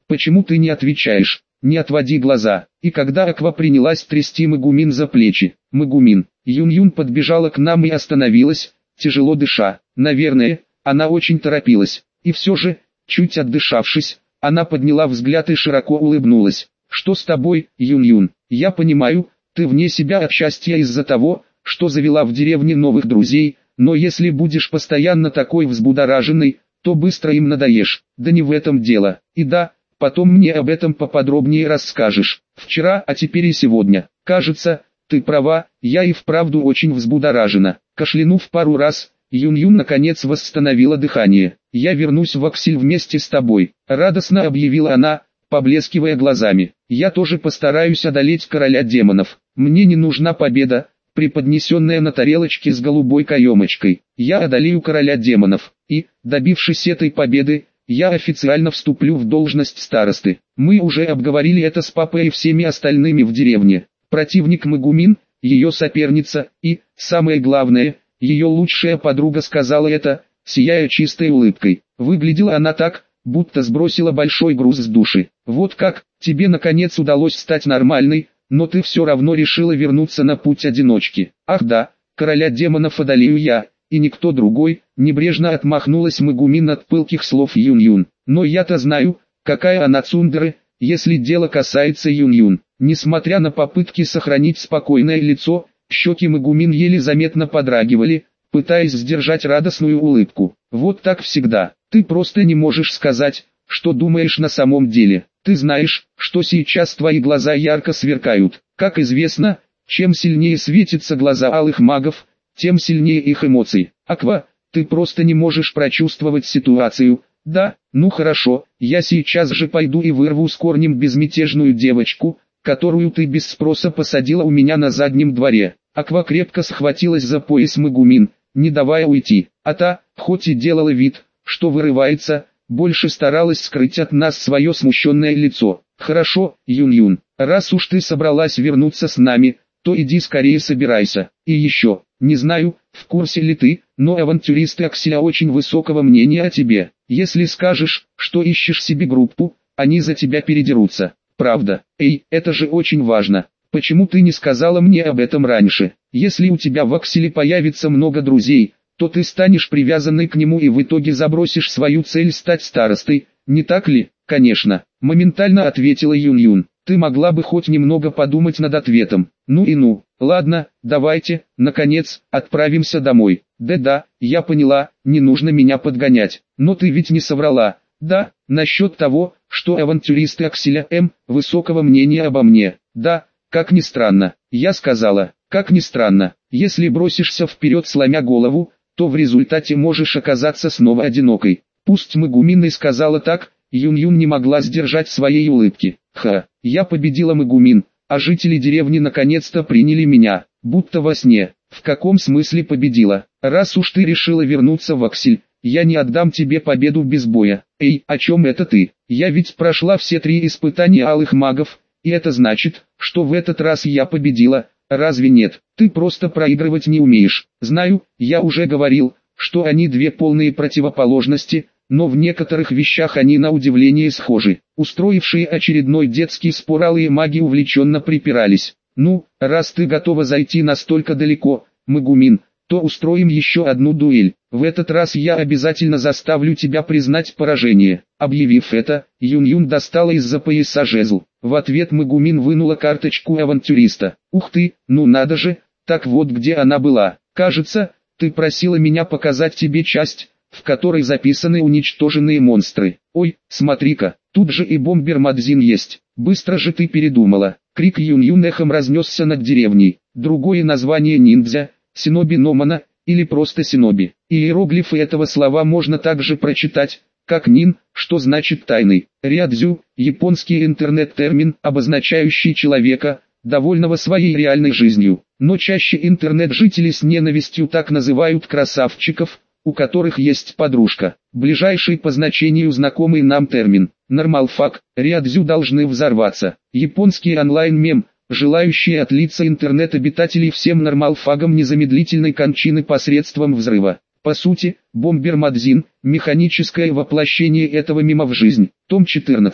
Почему ты не отвечаешь? Не отводи глаза. И когда Аква принялась трясти Мегумин за плечи. Мегумин. Юн-Юн подбежала к нам и остановилась, тяжело дыша. Наверное, она очень торопилась. И все же, чуть отдышавшись, она подняла взгляд и широко улыбнулась. Что с тобой, Юн-Юн? Я понимаю, ты вне себя от счастья из-за того, что завела в деревне новых друзей, но если будешь постоянно такой взбудораженный, то быстро им надоешь. Да не в этом дело. И да, потом мне об этом поподробнее расскажешь. Вчера, а теперь и сегодня. Кажется, ты права, я и вправду очень взбудоражена. Кашлянув пару раз, Юн-Юн наконец восстановила дыхание. Я вернусь в Аксель вместе с тобой, радостно объявила она, поблескивая глазами. Я тоже постараюсь одолеть короля демонов. Мне не нужна победа, преподнесенная на тарелочке с голубой каемочкой. Я одолею короля демонов, и, добившись этой победы, я официально вступлю в должность старосты. Мы уже обговорили это с папой и всеми остальными в деревне. Противник Мегумин, ее соперница и, самое главное, ее лучшая подруга сказала это, сияя чистой улыбкой. Выглядела она так, будто сбросила большой груз с души. Вот как, тебе наконец удалось стать нормальной, но ты все равно решила вернуться на путь одиночки. Ах да, короля демонов одолею я, и никто другой, небрежно отмахнулась Мегумин от пылких слов Юн-Юн. Но я-то знаю, какая она цундера, если дело касается Юн-Юн. Несмотря на попытки сохранить спокойное лицо, щеки Мегумин еле заметно подрагивали, пытаясь сдержать радостную улыбку. Вот так всегда, ты просто не можешь сказать, что думаешь на самом деле. Ты знаешь, что сейчас твои глаза ярко сверкают. Как известно, чем сильнее светятся глаза алых магов, тем сильнее их эмоции. Аква, ты просто не можешь прочувствовать ситуацию. Да, ну хорошо, я сейчас же пойду и вырву с корнем безмятежную девочку, которую ты без спроса посадила у меня на заднем дворе. Аква крепко схватилась за пояс Мегумин, не давая уйти, а та, хоть и делала вид, что вырывается, больше старалась скрыть от нас свое смущенное лицо. Хорошо, Юн-Юн, раз уж ты собралась вернуться с нами, то иди скорее собирайся. И еще, не знаю, в курсе ли ты, но авантюристы Акселя очень высокого мнения о тебе. Если скажешь, что ищешь себе группу, они за тебя передерутся. Правда? Эй, это же очень важно. Почему ты не сказала мне об этом раньше? Если у тебя в Акселе появится много друзей, то ты станешь привязанной к нему и в итоге забросишь свою цель стать старостой, не так ли? Конечно, моментально ответила Юн-Юн. Ты могла бы хоть немного подумать над ответом. Ну и ну. Ладно, давайте, наконец, отправимся домой. Да-да, я поняла, не нужно меня подгонять. Но ты ведь не соврала. Да, насчет того, что авантюристы Акселя высокого мнения обо мне. Да, как ни странно. Я сказала, как ни странно, если бросишься вперед сломя голову, то в результате можешь оказаться снова одинокой. Пусть Мегумин и сказала так, Юн-Юн не могла сдержать своей улыбки. Ха, я победила Мегумин, а жители деревни наконец-то приняли меня, будто во сне. В каком смысле победила? Раз уж ты решила вернуться в Аксель, я не отдам тебе победу без боя. Эй, о чем это ты? Я ведь прошла все 3 испытания алых магов, и это значит, что в этот раз я победила. Разве нет? Ты просто проигрывать не умеешь. Знаю, я уже говорил, что они 2 полные противоположности, но в некоторых вещах они на удивление схожи. Устроившие очередной детский спор алые маги увлеченно припирались. Ну, раз ты готова зайти настолько далеко, Мегумин, то устроим еще одну дуэль. В этот раз я обязательно заставлю тебя признать поражение. Объявив это, Юн-Юн достала из-за пояса жезл. В ответ Мегумин вынула карточку авантюриста. Ух ты, ну надо же, так вот где она была. Кажется, ты просила меня показать тебе часть, в которой записаны уничтоженные монстры. Ой, смотри-ка, тут же и бомбер Мадзин есть. Быстро же ты передумала. Крик Юн-Юн эхом разнесся над деревней. Другое название ниндзя, синоби Номана, или просто синоби. Иероглифы этого слова можно также прочитать, как нин, что значит тайный. Рядзю, японский интернет-термин, обозначающий человека, довольного своей реальной жизнью. Но чаще интернет-жители с ненавистью так называют красавчиков, у которых есть подружка. Ближайший по значению знакомый нам термин. Нормалфак, рядзю должны взорваться. Японский онлайн-мем, желающий отлиться интернет-обитателей всем нормалфагам незамедлительной кончины посредством взрыва. По сути, бомбер Мадзин – механическое воплощение этого мема в жизнь. Том 14.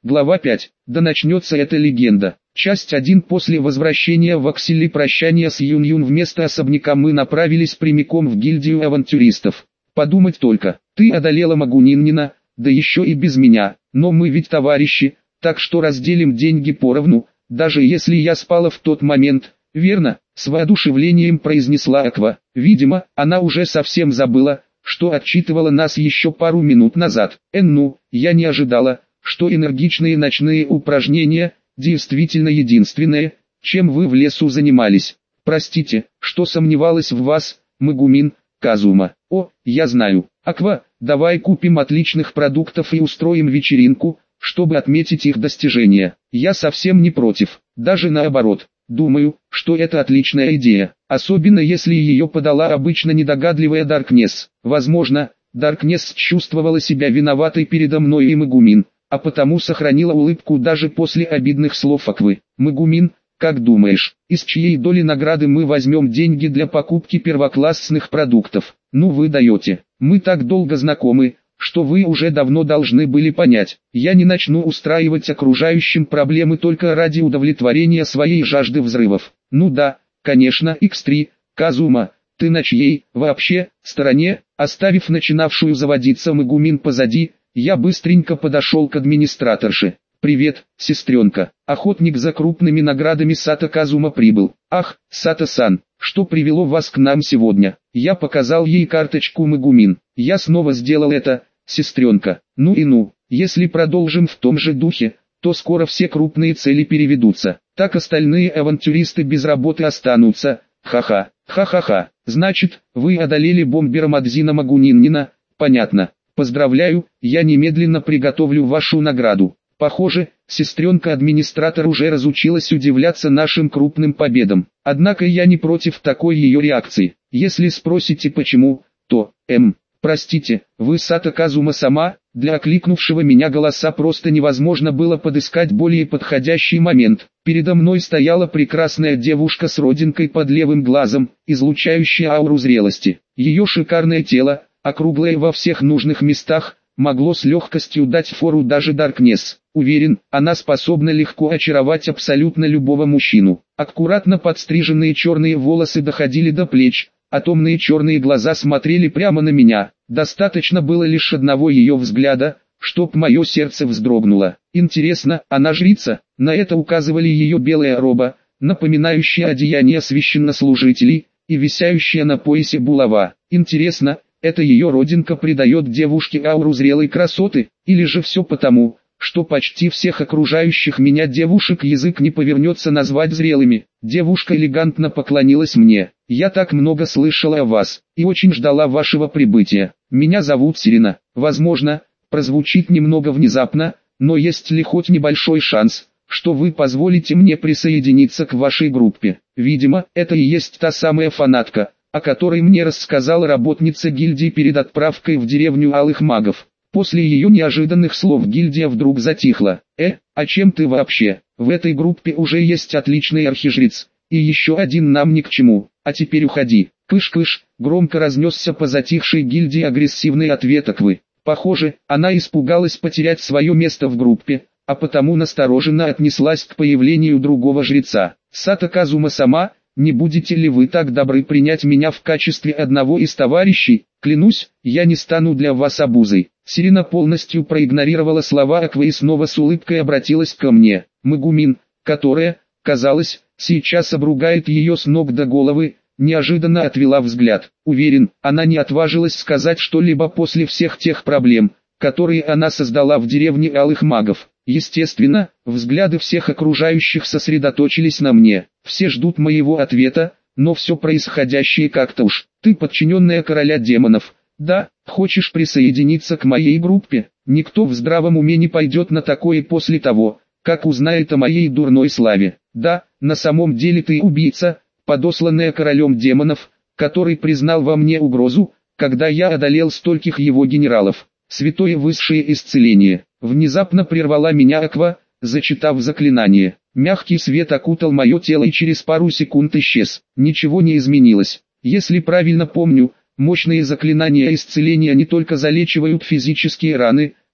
Глава 5. Да начнется эта легенда. Часть 1. После возвращения в Аксели прощания с Юн-Юн вместо особняка мы направились прямиком в гильдию авантюристов. Подумать только, ты одолела Магуниннина, да еще и без меня, но мы ведь товарищи, так что разделим деньги поровну, даже если я спала в тот момент, верно? С воодушевлением произнесла Аква. Видимо, она уже совсем забыла, что отчитывала нас еще пару минут назад. Ну, я не ожидала, что энергичные ночные упражнения действительно единственное, чем вы в лесу занимались. Простите, что сомневалась в вас, Магумин, Казума. О, я знаю. Аква, давай купим отличных продуктов и устроим вечеринку, чтобы отметить их достижения. Я совсем не против, даже наоборот. Думаю, что это отличная идея, особенно если ее подала обычно недогадливая Даркнесс. Возможно, Даркнесс чувствовала себя виноватой передо мной и Магумин, а потому сохранила улыбку даже после обидных слов Аквы. Магумин, как думаешь, из чьей доли награды мы возьмем деньги для покупки первоклассных продуктов? Ну вы даете, мы так долго знакомы, что вы уже давно должны были понять. Я не начну устраивать окружающим проблемы только ради удовлетворения своей жажды взрывов. Ну да, конечно, X3, Казума, ты на чьей, вообще, стороне? Оставив начинавшую заводиться Магумин позади, я быстренько подошел к администраторше. «Привет, сестренка, охотник за крупными наградами Сато Казума прибыл. Ах, Сато-сан, что привело вас к нам сегодня?» Я показал ей карточку Магумин. «Я снова сделал это, сестренка. Ну и ну, если продолжим в том же духе, то скоро все крупные цели переведутся. Так остальные авантюристы без работы останутся. Ха-ха, ха-ха-ха. Значит, вы одолели бомбера Мадзина Магуниннина, понятно. Поздравляю, я немедленно приготовлю вашу награду». Похоже, сестренка-администратор уже разучилась удивляться нашим крупным победам. Однако я не против такой ее реакции. Если спросите почему, то, простите, вы Сато Казума сама? Для окликнувшего меня голоса просто невозможно было подыскать более подходящий момент. Передо мной стояла прекрасная девушка с родинкой под левым глазом, излучающая ауру зрелости. Ее шикарное тело, округлое во всех нужных местах, могло с легкостью дать фору даже Даркнесс. Уверен, она способна легко очаровать абсолютно любого мужчину. Аккуратно подстриженные черные волосы доходили до плеч, а томные черные глаза смотрели прямо на меня. Достаточно было лишь одного ее взгляда, чтоб мое сердце вздрогнуло. Интересно, она жрица? На это указывали ее белая роба, напоминающая одеяние священнослужителей, и висящая на поясе булава. Интересно, это ее родинка придает девушке ауру зрелой красоты, или же все потому, что почти всех окружающих меня девушек язык не повернется назвать зрелыми. Девушка элегантно поклонилась мне. «Я так много слышала о вас, и очень ждала вашего прибытия. Меня зовут Сирена. Возможно, прозвучит немного внезапно, но есть ли хоть небольшой шанс, что вы позволите мне присоединиться к вашей группе? Видимо, это и есть та самая фанатка, о которой мне рассказала работница гильдии перед отправкой в деревню Алых Магов». После ее неожиданных слов гильдия вдруг затихла. А чем ты вообще? В этой группе уже есть отличный архижрец, и еще один нам ни к чему, а теперь уходи. Кыш-кыш, громко разнесся по затихшей гильдии агрессивный ответ Аквы. Похоже, она испугалась потерять свое место в группе, а потому настороженно отнеслась к появлению другого жреца. Сато Казума сама, не будете ли вы так добры принять меня в качестве одного из товарищей? Клянусь, я не стану для вас обузой. Сирена полностью проигнорировала слова Аквы и снова с улыбкой обратилась ко мне. Магумин, которая, казалось, сейчас обругает ее с ног до головы, неожиданно отвела взгляд. Уверен, она не отважилась сказать что-либо после всех тех проблем, которые она создала в деревне Алых Магов. Естественно, взгляды всех окружающих сосредоточились на мне. Все ждут моего ответа, но все происходящее как-то уж. Ты подчиненная короля демонов. Да, хочешь присоединиться к моей группе? Никто в здравом уме не пойдет на такое после того, как узнает о моей дурной славе. Да, на самом деле ты убийца, подосланная королем демонов, который признал во мне угрозу, когда я одолел стольких его генералов. Святое высшее исцеление. Внезапно прервала меня Аква, зачитав заклинание. Мягкий свет окутал мое тело и через пару секунд исчез. Ничего не изменилось. Если правильно помню, мощные заклинания исцеления не только залечивают физические раны,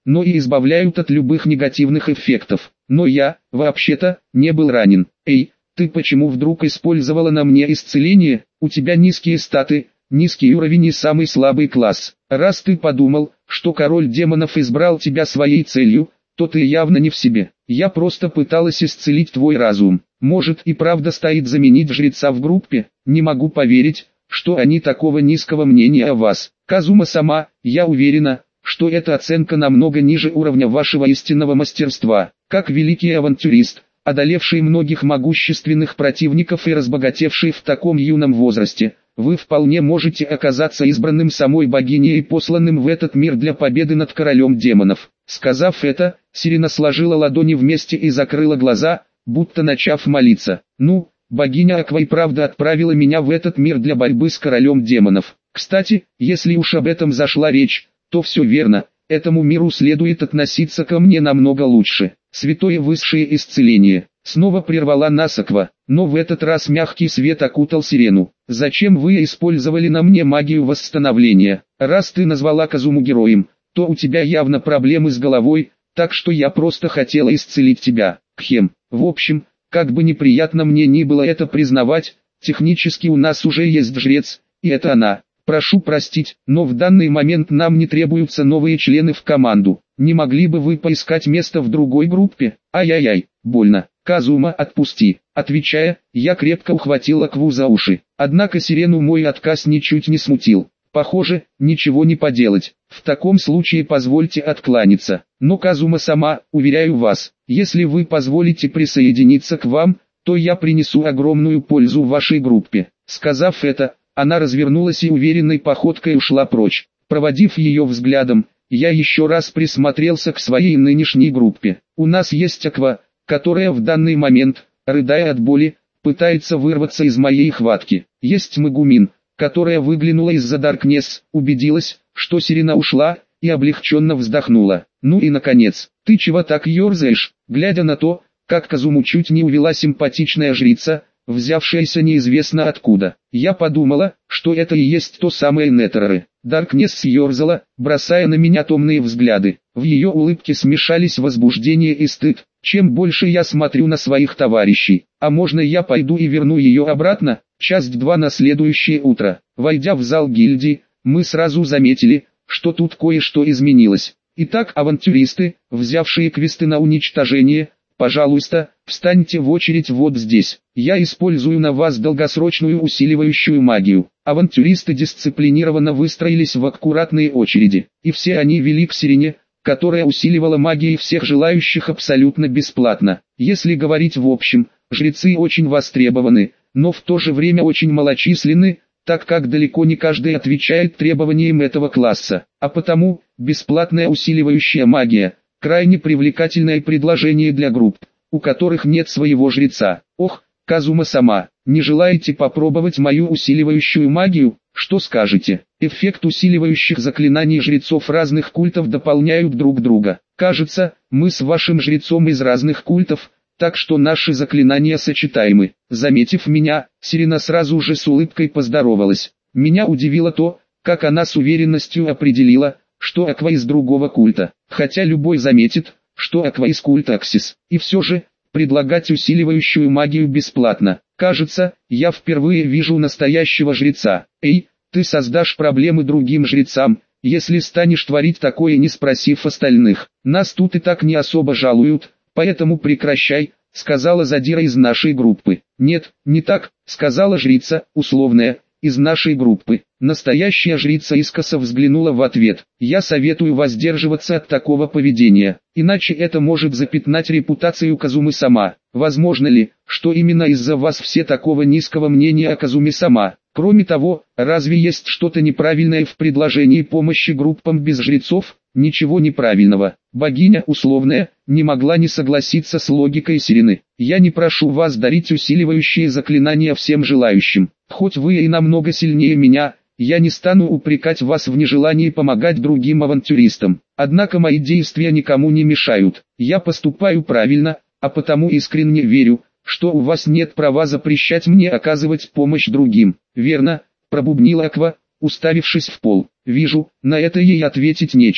но и избавляют от любых негативных эффектов. Но я, вообще-то, не был ранен. Эй, ты почему вдруг использовала на мне исцеление? У тебя низкие статы, низкий уровень и самый слабый класс. Раз ты подумал, что король демонов избрал тебя своей целью, то ты явно не в себе. Я просто пыталась исцелить твой разум. Может и правда стоит заменить жреца в группе? Не могу поверить, что они такого низкого мнения о вас. Казума-сама, я уверена, что эта оценка намного ниже уровня вашего истинного мастерства. Как великий авантюрист, одолевший многих могущественных противников и разбогатевший в таком юном возрасте, вы вполне можете оказаться избранным самой богиней и посланным в этот мир для победы над королем демонов. Сказав это, Сирена сложила ладони вместе и закрыла глаза, будто начав молиться. Ну, богиня Аква и правда отправила меня в этот мир для борьбы с королем демонов. Кстати, если уж об этом зашла речь, то все верно, этому миру следует относиться ко мне намного лучше. Святое высшее исцеление. Снова прервала нас Аква, но в этот раз мягкий свет окутал Сирену. Зачем вы использовали на мне магию восстановления? Раз ты назвала Казуму героем, то у тебя явно проблемы с головой, так что я просто хотела исцелить тебя. Кхем. В общем, как бы неприятно мне ни было это признавать, технически у нас уже есть жрец, и это она. Прошу простить, но в данный момент нам не требуются новые члены в команду. Не могли бы вы поискать место в другой группе? Ай-яй-яй, больно. Казума, отпусти. Отвечая, я крепко ухватил Акву за уши. Однако Сирену мой отказ ничуть не смутил. Похоже, ничего не поделать. В таком случае позвольте откланяться. Но Казума-сама, уверяю вас, если вы позволите присоединиться к вам, то я принесу огромную пользу вашей группе. Сказав это, она развернулась и уверенной походкой ушла прочь. Проводив ее взглядом, я еще раз присмотрелся к своей нынешней группе. У нас есть Аква, которая в данный момент, рыдая от боли, пытается вырваться из моей хватки. Есть Магумин, которая выглянула из-за Даркнесс, убедилась, что Сирена ушла, и облегченно вздохнула. Ну и наконец, ты чего так ерзаешь, глядя на то, как Казуму чуть не увела симпатичная жрица, взявшаяся неизвестно откуда. Я подумала, что это и есть то самое Нетерры. Даркнесс съерзала, бросая на меня томные взгляды. В ее улыбке смешались возбуждение и стыд. Чем больше я смотрю на своих товарищей, а можно я пойду и верну ее обратно? Часть 2 на следующее утро. Войдя в зал гильдии, мы сразу заметили, что тут кое-что изменилось. Итак, авантюристы, взявшие квесты на уничтожение, пожалуйста, встаньте в очередь вот здесь. Я использую на вас долгосрочную усиливающую магию. Авантюристы дисциплинированно выстроились в аккуратные очереди, и все они вели к Сирене, которая усиливала магией всех желающих абсолютно бесплатно. Если говорить в общем, жрецы очень востребованы, но в то же время очень малочисленны, так как далеко не каждый отвечает требованиям этого класса, а потому, бесплатная усиливающая магия – крайне привлекательное предложение для групп, у которых нет своего жреца. Ох, Казума-сама, не желаете попробовать мою усиливающую магию? Что скажете? Эффект усиливающих заклинаний жрецов разных культов дополняют друг друга. Кажется, мы с вашим жрецом из разных культов, так что наши заклинания сочетаемы. Заметив меня, Сирена сразу же с улыбкой поздоровалась. Меня удивило то, как она с уверенностью определила, что Аква из другого культа, хотя любой заметит, что Аква из культа Аксис. И все же, предлагать усиливающую магию бесплатно. Кажется, я впервые вижу настоящего жреца. Эй, ты создашь проблемы другим жрецам, если станешь творить такое, не спросив остальных. Нас тут и так не особо жалуют, поэтому прекращай, сказала задира из нашей группы. Нет, не так, сказала жрица, условная, из нашей группы. Настоящая жрица искоса взглянула в ответ. Я советую воздерживаться от такого поведения, иначе это может запятнать репутацию Казумы-сама. Возможно ли, что именно из-за вас все такого низкого мнения о Казуме-сама? Кроме того, разве есть что-то неправильное в предложении помощи группам без жрецов? Ничего неправильного. Богиня условная, не могла не согласиться с логикой Сирены. Я не прошу вас дарить усиливающие заклинания всем желающим. Хоть вы и намного сильнее меня, я не стану упрекать вас в нежелании помогать другим авантюристам. Однако мои действия никому не мешают. Я поступаю правильно, а потому искренне верю, что у вас нет права запрещать мне оказывать помощь другим. Верно, пробубнила Аква, уставившись в пол. Вижу, на это ей ответить нечем.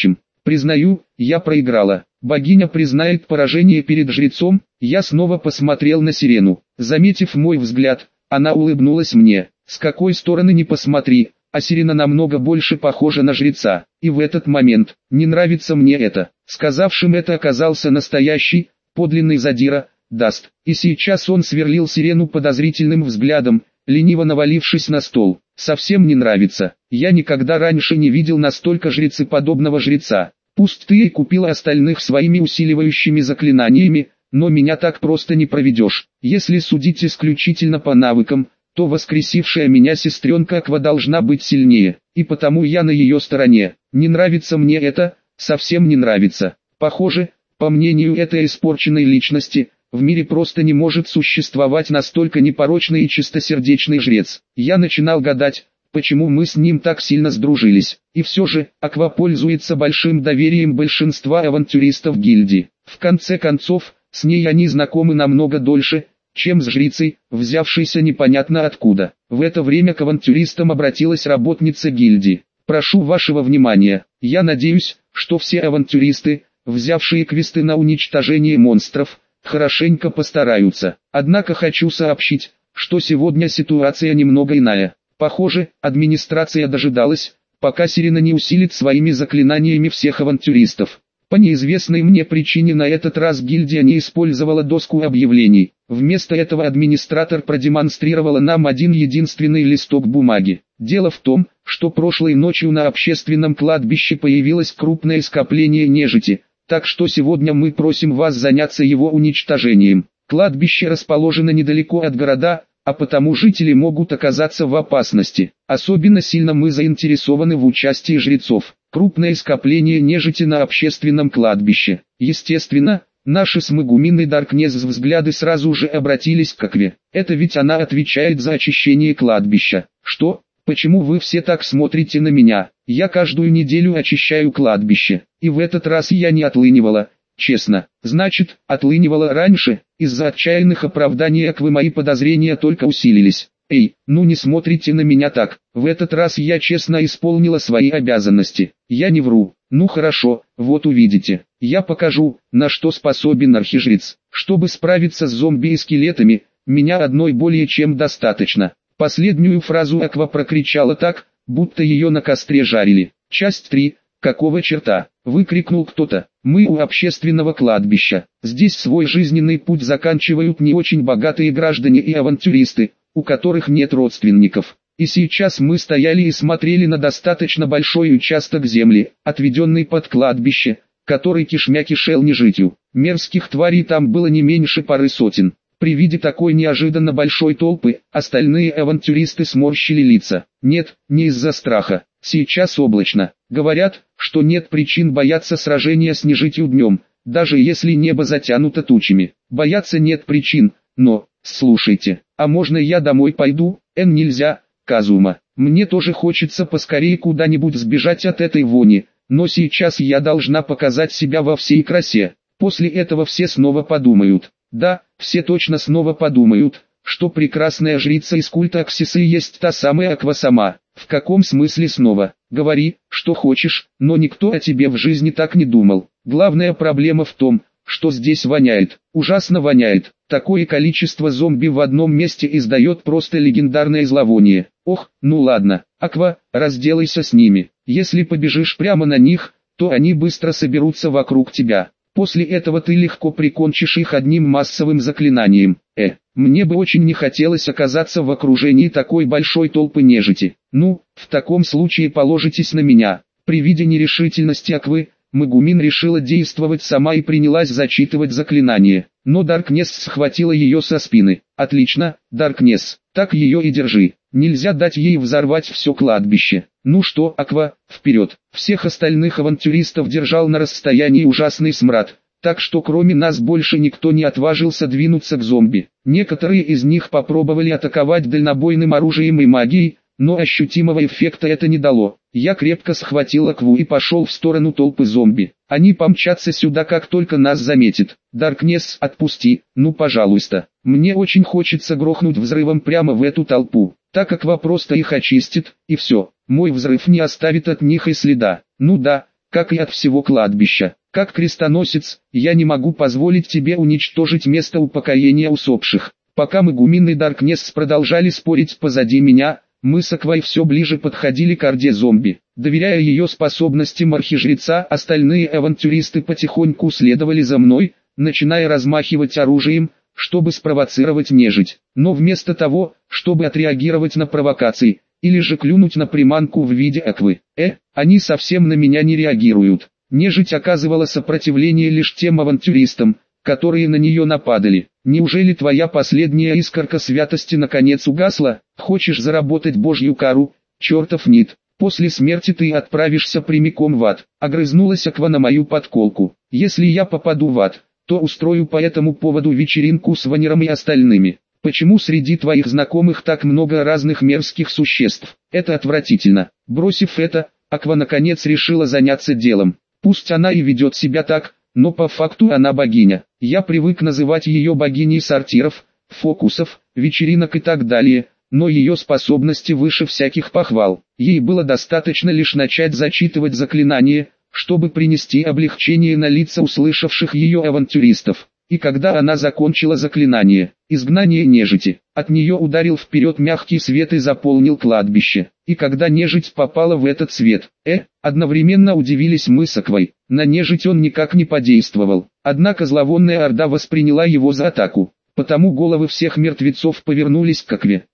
Признаю, я проиграла. Богиня признает поражение перед жрецом. Я снова посмотрел на Сирену. Заметив мой взгляд, она улыбнулась мне. С какой стороны ни посмотри, а Сирена намного больше похожа на жреца. И в этот момент, не нравится мне это. Сказавшим это оказался настоящий, подлинный задира, Даст. И сейчас он сверлил Сирену подозрительным взглядом, лениво навалившись на стол. Совсем не нравится. Я никогда раньше не видел настолько жрецеподобного жреца. Пусть ты и купила остальных своими усиливающими заклинаниями, но меня так просто не проведешь. Если судить исключительно по навыкам, то воскресившая меня сестренка Аква должна быть сильнее, и потому я на ее стороне. Не нравится мне это, совсем не нравится. Похоже, по мнению этой испорченной личности, в мире просто не может существовать настолько непорочный и чистосердечный жрец. Я начинал гадать, почему мы с ним так сильно сдружились. И все же, Аква пользуется большим доверием большинства авантюристов гильдии. В конце концов, с ней они знакомы намного дольше, чем с жрицей, взявшейся непонятно откуда. В это время к авантюристам обратилась работница гильдии. «Прошу вашего внимания, я надеюсь, что все авантюристы, взявшие квесты на уничтожение монстров, хорошенько постараются. Однако хочу сообщить, что сегодня ситуация немного иная. Похоже, администрация дожидалась, пока Сирена не усилит своими заклинаниями всех авантюристов. По неизвестной мне причине на этот раз гильдия не использовала доску объявлений. Вместо этого администратор продемонстрировала нам один единственный листок бумаги. Дело в том, что прошлой ночью на общественном кладбище появилось крупное скопление нежити, так что сегодня мы просим вас заняться его уничтожением. Кладбище расположено недалеко от города, а потому жители могут оказаться в опасности. Особенно сильно мы заинтересованы в участии жрецов. Крупное скопление нежити на общественном кладбище. Естественно, наши с Мегумин и Даркнесс взгляды сразу же обратились к Акве. Это ведь она отвечает за очищение кладбища. Что? Почему вы все так смотрите на меня? Я каждую неделю очищаю кладбище, и в этот раз я не отлынивала, честно. Значит, отлынивала раньше, из-за отчаянных оправданий Аквы мои подозрения только усилились. Эй, ну не смотрите на меня так, в этот раз я честно исполнила свои обязанности. Я не вру. Ну хорошо, вот увидите. Я покажу, на что способен архижрец. Чтобы справиться с зомби и скелетами, меня одной более чем достаточно. Последнюю фразу Аква прокричала так, будто ее на костре жарили. Часть 3. Какого черта? Выкрикнул кто-то. Мы у общественного кладбища. Здесь свой жизненный путь заканчивают не очень богатые граждане и авантюристы, у которых нет родственников. И сейчас мы стояли и смотрели на достаточно большой участок земли, отведенный под кладбище, который кишмя кишел нежитью. Мерзких тварей там было не меньше пары сотен. При виде такой неожиданно большой толпы, остальные авантюристы сморщили лица. Нет, не из-за страха. Сейчас облачно. Говорят, что нет причин бояться сражения с нежитью днем, даже если небо затянуто тучами. Бояться нет причин, но, слушайте, а можно я домой пойду? Нельзя, Казума. Мне тоже хочется поскорее куда-нибудь сбежать от этой вони, но сейчас я должна показать себя во всей красе. После этого все снова подумают. Да, все точно снова подумают, что прекрасная жрица из культа Аксисы есть та самая Аква сама. В каком смысле снова? Говори, что хочешь, но никто о тебе в жизни так не думал. Главная проблема в том, что здесь воняет. Ужасно воняет. Такое количество зомби в одном месте издает просто легендарное зловоние. Ох, ну ладно, Аква, разделайся с ними. Если побежишь прямо на них, то они быстро соберутся вокруг тебя. После этого ты легко прикончишь их одним массовым заклинанием. Мне бы очень не хотелось оказаться в окружении такой большой толпы нежити. Ну, в таком случае положитесь на меня. При виде нерешительности Аквы, Мегумин решила действовать сама и принялась зачитывать заклинание. Но Даркнесс схватила ее со спины. Отлично, Даркнесс, так ее и держи. Нельзя дать ей взорвать все кладбище. Ну что, Аква, вперед. Всех остальных авантюристов держал на расстоянии ужасный смрад, так что кроме нас больше никто не отважился двинуться к зомби. Некоторые из них попробовали атаковать дальнобойным оружием и магией, но ощутимого эффекта это не дало. Я крепко схватил Акву и пошел в сторону толпы зомби. Они помчатся сюда, как только нас заметят. Даркнесс, отпусти, ну пожалуйста. Мне очень хочется грохнуть взрывом прямо в эту толпу. Так Аква просто их очистит, и все. Мой взрыв не оставит от них и следа. Ну да, как и от всего кладбища. Как крестоносец, я не могу позволить тебе уничтожить место упокоения усопших. Пока мы Гумин и Даркнесс продолжали спорить позади меня, мы с Аквой все ближе подходили к орде зомби. Доверяя ее способностям архижреца, остальные авантюристы потихоньку следовали за мной, начиная размахивать оружием, чтобы спровоцировать нежить. Но вместо того, чтобы отреагировать на провокации, или же клюнуть на приманку в виде Аквы, они совсем на меня не реагируют. Нежить оказывала сопротивление лишь тем авантюристам, которые на нее нападали. Неужели твоя последняя искорка святости наконец угасла? Хочешь заработать божью кару? Чертов нет. После смерти ты отправишься прямиком в ад. Огрызнулась Аква на мою подколку. Если я попаду в ад, то устрою по этому поводу вечеринку с Ванером и остальными. Почему среди твоих знакомых так много разных мерзких существ? Это отвратительно. Бросив это, Аква наконец решила заняться делом. Пусть она и ведет себя так, но по факту она богиня. Я привык называть ее богиней сортиров, фокусов, вечеринок и так далее, но ее способности выше всяких похвал. Ей было достаточно лишь начать зачитывать заклинание, чтобы принести облегчение на лица услышавших ее авантюристов. И когда она закончила заклинание, изгнание нежити, от нее ударил вперед мягкий свет и заполнил кладбище. И когда нежить попала в этот свет, одновременно удивились мы с Аквой. На нежить он никак не подействовал, однако зловонная орда восприняла его за атаку. Потому головы всех мертвецов повернулись к Акве.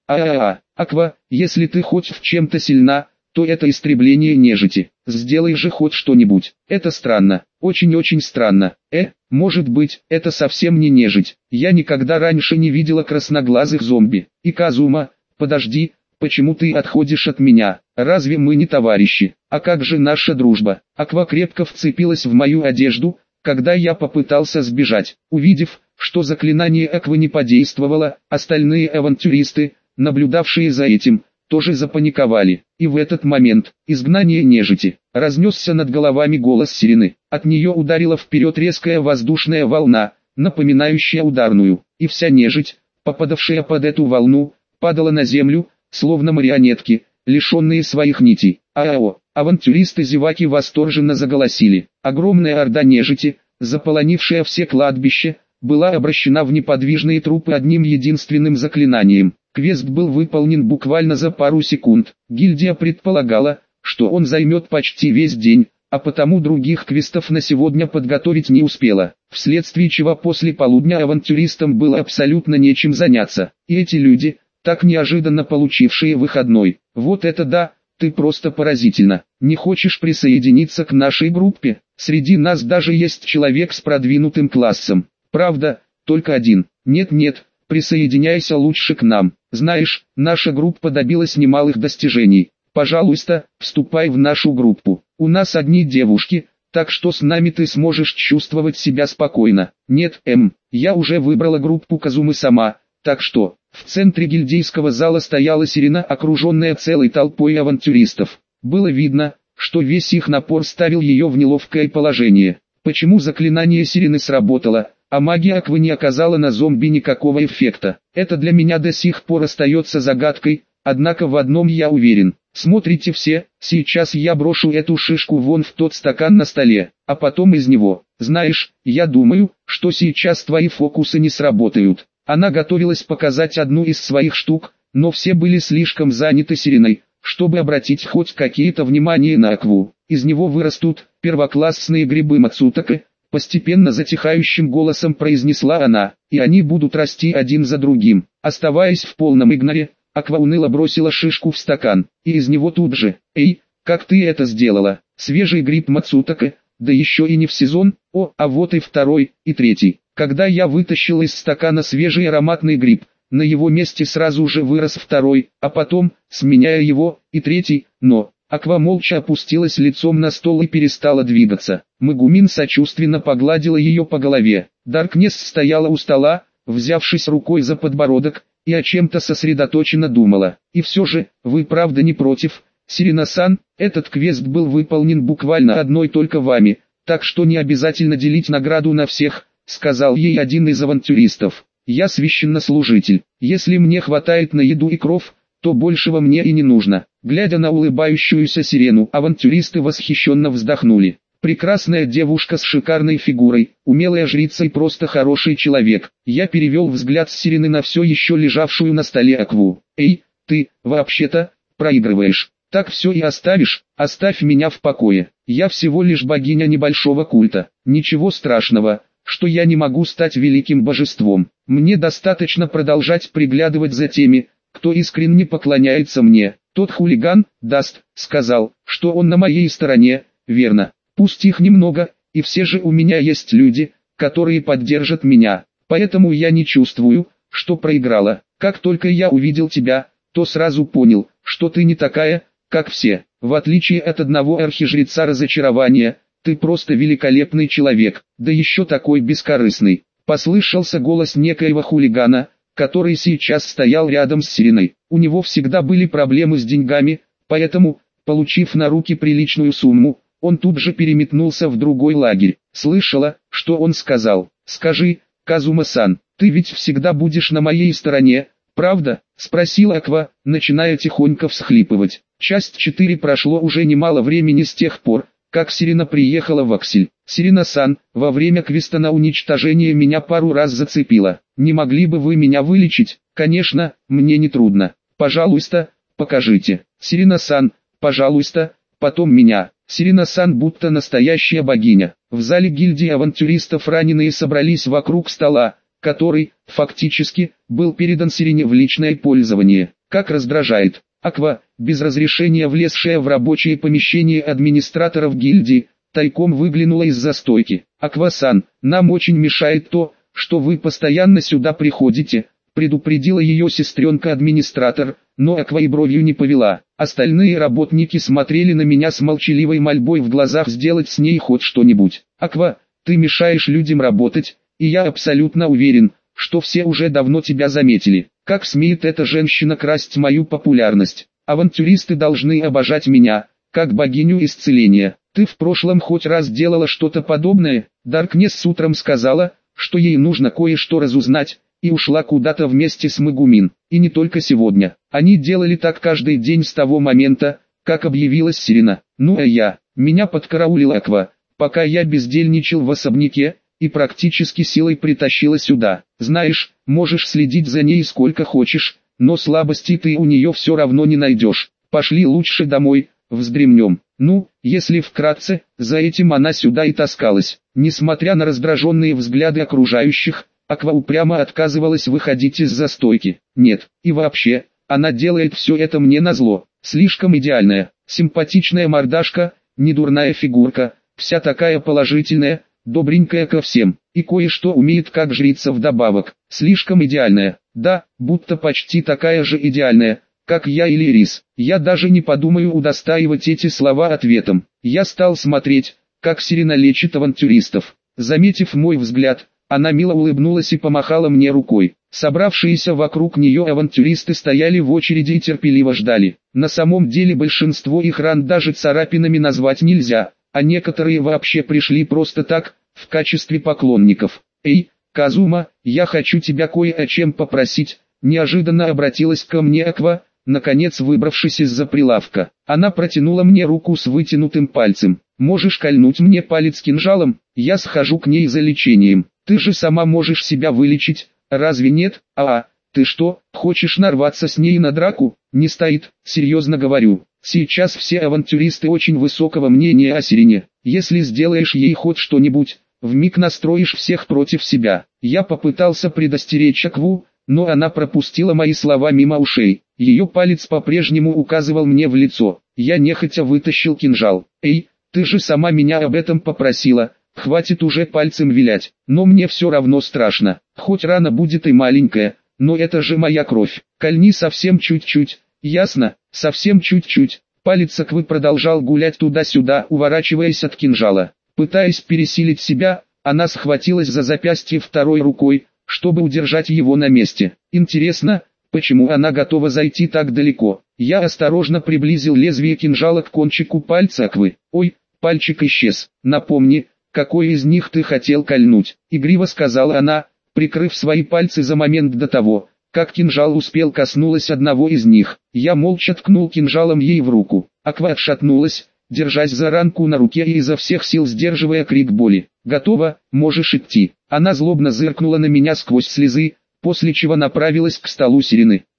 Аква, если ты хоть в чем-то сильна, то это истребление нежити. Сделай же хоть что-нибудь. Это странно, очень-очень странно. Может быть, это совсем не нежить. Я никогда раньше не видела красноглазых зомби. И Казума, подожди, почему ты отходишь от меня? Разве мы не товарищи? А как же наша дружба? Аква крепко вцепилась в мою одежду, когда я попытался сбежать. Увидев, что заклинание Аквы не подействовало, остальные авантюристы, наблюдавшие за этим, тоже запаниковали. И в этот момент, изгнание нежити, разнесся над головами голос сирены. От нее ударила вперед резкая воздушная волна, напоминающая ударную, и вся нежить, попадавшая под эту волну, падала на землю, словно марионетки, лишенные своих нитей. Авантюристы-зеваки восторженно заголосили. Огромная орда нежити, заполонившая все кладбища, была обращена в неподвижные трупы одним единственным заклинанием. Квест был выполнен буквально за пару секунд. Гильдия предполагала, что он займет почти весь день, а потому других квестов на сегодня подготовить не успела. Вследствие чего после полудня авантюристам было абсолютно нечем заняться. И эти люди, так неожиданно получившие выходной. Вот это да, ты просто поразительно. Не хочешь присоединиться к нашей группе? Среди нас даже есть человек с продвинутым классом. Правда, только один. Нет, присоединяйся лучше к нам. Знаешь, наша группа добилась немалых достижений. Пожалуйста, вступай в нашу группу. У нас одни девушки, так что с нами ты сможешь чувствовать себя спокойно. Нет, я уже выбрала группу Казумы сама, так что... В центре гильдейского зала стояла сирена, окруженная целой толпой авантюристов. Было видно, что весь их напор ставил ее в неловкое положение. Почему заклинание сирены сработало, а магия Аквы не оказала на зомби никакого эффекта? Это для меня до сих пор остается загадкой, однако в одном я уверен. Смотрите все, сейчас я брошу эту шишку вон в тот стакан на столе, а потом из него. Знаешь, я думаю, что сейчас твои фокусы не сработают. Она готовилась показать одну из своих штук, но все были слишком заняты сиреной, чтобы обратить хоть какие-то внимание на Акву. Из него вырастут первоклассные грибы Мацутаке, постепенно затихающим голосом произнесла она, и они будут расти один за другим. Оставаясь в полном игноре, Аква уныло бросила шишку в стакан, и из него тут же: «Эй, как ты это сделала? Свежий гриб Мацутаке, да еще и не в сезон, а вот и второй, и третий». Когда я вытащил из стакана свежий ароматный гриб, на его месте сразу же вырос второй, а потом, сменяя его, и третий, но... Аква молча опустилась лицом на стол и перестала двигаться. Магумин сочувственно погладила ее по голове. Даркнесс стояла у стола, взявшись рукой за подбородок, и о чем-то сосредоточенно думала. И все же, вы правда не против, Сирена-сан, этот квест был выполнен буквально одной только вами, так что не обязательно делить награду на всех, сказал ей один из авантюристов. Я священнослужитель, если мне хватает на еду и кров, то большего мне и не нужно. Глядя на улыбающуюся сирену, авантюристы восхищенно вздохнули. Прекрасная девушка с шикарной фигурой, умелая жрица и просто хороший человек. Я перевел взгляд с Сирены на все еще лежавшую на столе Акву. Эй, ты, вообще-то, проигрываешь. Так все и оставишь? Оставь меня в покое. Я всего лишь богиня небольшого культа. Ничего страшного, что я не могу стать великим божеством. Мне достаточно продолжать приглядывать за теми, кто искренне поклоняется мне. Тот хулиган, Даст, сказал, что он на моей стороне, верно. Пусть их немного, и все же у меня есть люди, которые поддержат меня. Поэтому я не чувствую, что проиграла. Как только я увидел тебя, то сразу понял, что ты не такая, как все. В отличие от одного архижреца разочарования, ты просто великолепный человек, да еще такой бескорыстный. Послышался голос некоего хулигана, который сейчас стоял рядом с Сиреной. У него всегда были проблемы с деньгами, поэтому, получив на руки приличную сумму, он тут же переметнулся в другой лагерь. Слышала, что он сказал? Скажи, Казума-сан, ты ведь всегда будешь на моей стороне, правда? Спросила Аква, начиная тихонько всхлипывать. Часть 4 прошло уже немало времени с тех пор, как Сирена приехала в Аксель. Сирена-сан, во время квеста на уничтожение меня пару раз зацепило. Не могли бы вы меня вылечить? Конечно, мне не трудно. Пожалуйста, покажите. Сирена-сан, пожалуйста, потом меня. Сирена-сан будто настоящая богиня. В зале гильдии авантюристов раненые собрались вокруг стола, который, фактически, был передан Сирене в личное пользование. Как раздражает. Аква, без разрешения влезшая в рабочее помещение администраторов гильдии, тайком выглянула из-за стойки. Аква-сан, нам очень мешает то, что вы постоянно сюда приходите, предупредила ее сестренка-администратор, но Аква и бровью не повела. Остальные работники смотрели на меня с молчаливой мольбой в глазах сделать с ней хоть что-нибудь. Аква, ты мешаешь людям работать, и я абсолютно уверен, что все уже давно тебя заметили. Как смеет эта женщина красть мою популярность? Авантюристы должны обожать меня, как богиню исцеления. Ты в прошлом хоть раз делала что-то подобное? Даркнесс утром сказала, что ей нужно кое-что разузнать, и ушла куда-то вместе с Магумин. И не только сегодня. Они делали так каждый день с того момента, как объявилась Сирена. Ну а меня подкараулила Аква, пока я бездельничал в особняке, и практически силой притащила сюда. Знаешь, можешь следить за ней сколько хочешь, но слабостей ты у нее все равно не найдешь. Пошли лучше домой, вздремнем. Ну, если вкратце, за этим она сюда и таскалась. Несмотря на раздраженные взгляды окружающих, Аква упрямо отказывалась выходить из застойки. Нет, и вообще, она делает все это мне назло. Слишком идеальная, симпатичная мордашка, недурная фигурка, вся такая положительная, добренькая ко всем, и кое-что умеет как жрица вдобавок. Слишком идеальная, да, будто почти такая же идеальная, как я или Рис. Я даже не подумаю удостаивать эти слова ответом. Я стал смотреть, как Сирена лечит авантюристов. Заметив мой взгляд, она мило улыбнулась и помахала мне рукой. Собравшиеся вокруг нее авантюристы стояли в очереди и терпеливо ждали. На самом деле большинство их ран даже царапинами назвать нельзя, а некоторые вообще пришли просто так, в качестве поклонников. «Эй, Казума, я хочу тебя кое о чем попросить», неожиданно обратилась ко мне Аква, наконец выбравшись из-за прилавка. Она протянула мне руку с вытянутым пальцем. «Можешь кольнуть мне палец кинжалом, я схожу к ней за лечением. Ты же сама можешь себя вылечить, разве нет? Ты что, хочешь нарваться с ней на драку?» «Не стоит, серьезно говорю. Сейчас все авантюристы очень высокого мнения о Сирене. Если сделаешь ей хоть что-нибудь, вмиг настроишь всех против себя». Я попытался предостеречь Акву, но она пропустила мои слова мимо ушей. Ее палец по-прежнему указывал мне в лицо. Я нехотя вытащил кинжал. «Эй, ты же сама меня об этом попросила. Хватит уже пальцем вилять, но мне все равно страшно. Хоть рана будет и маленькая, но это же моя кровь. Кольни совсем чуть-чуть, ясно? Совсем чуть-чуть». Палец Аквы продолжал гулять туда-сюда, уворачиваясь от кинжала. Пытаясь пересилить себя, она схватилась за запястье второй рукой, чтобы удержать его на месте. Интересно, почему она готова зайти так далеко? Я осторожно приблизил лезвие кинжала к кончику пальца Аквы. «Ой, пальчик исчез. Напомни, какой из них ты хотел кольнуть?» Игриво сказала она, прикрыв свои пальцы за момент до того, как кинжал успел коснуться одного из них. Я молча ткнул кинжалом ей в руку. Аква отшатнулась, держась за ранку на руке и изо всех сил сдерживая крик боли. «Готово, можешь идти». Она злобно зыркнула на меня сквозь слезы, после чего направилась к столу Сирены.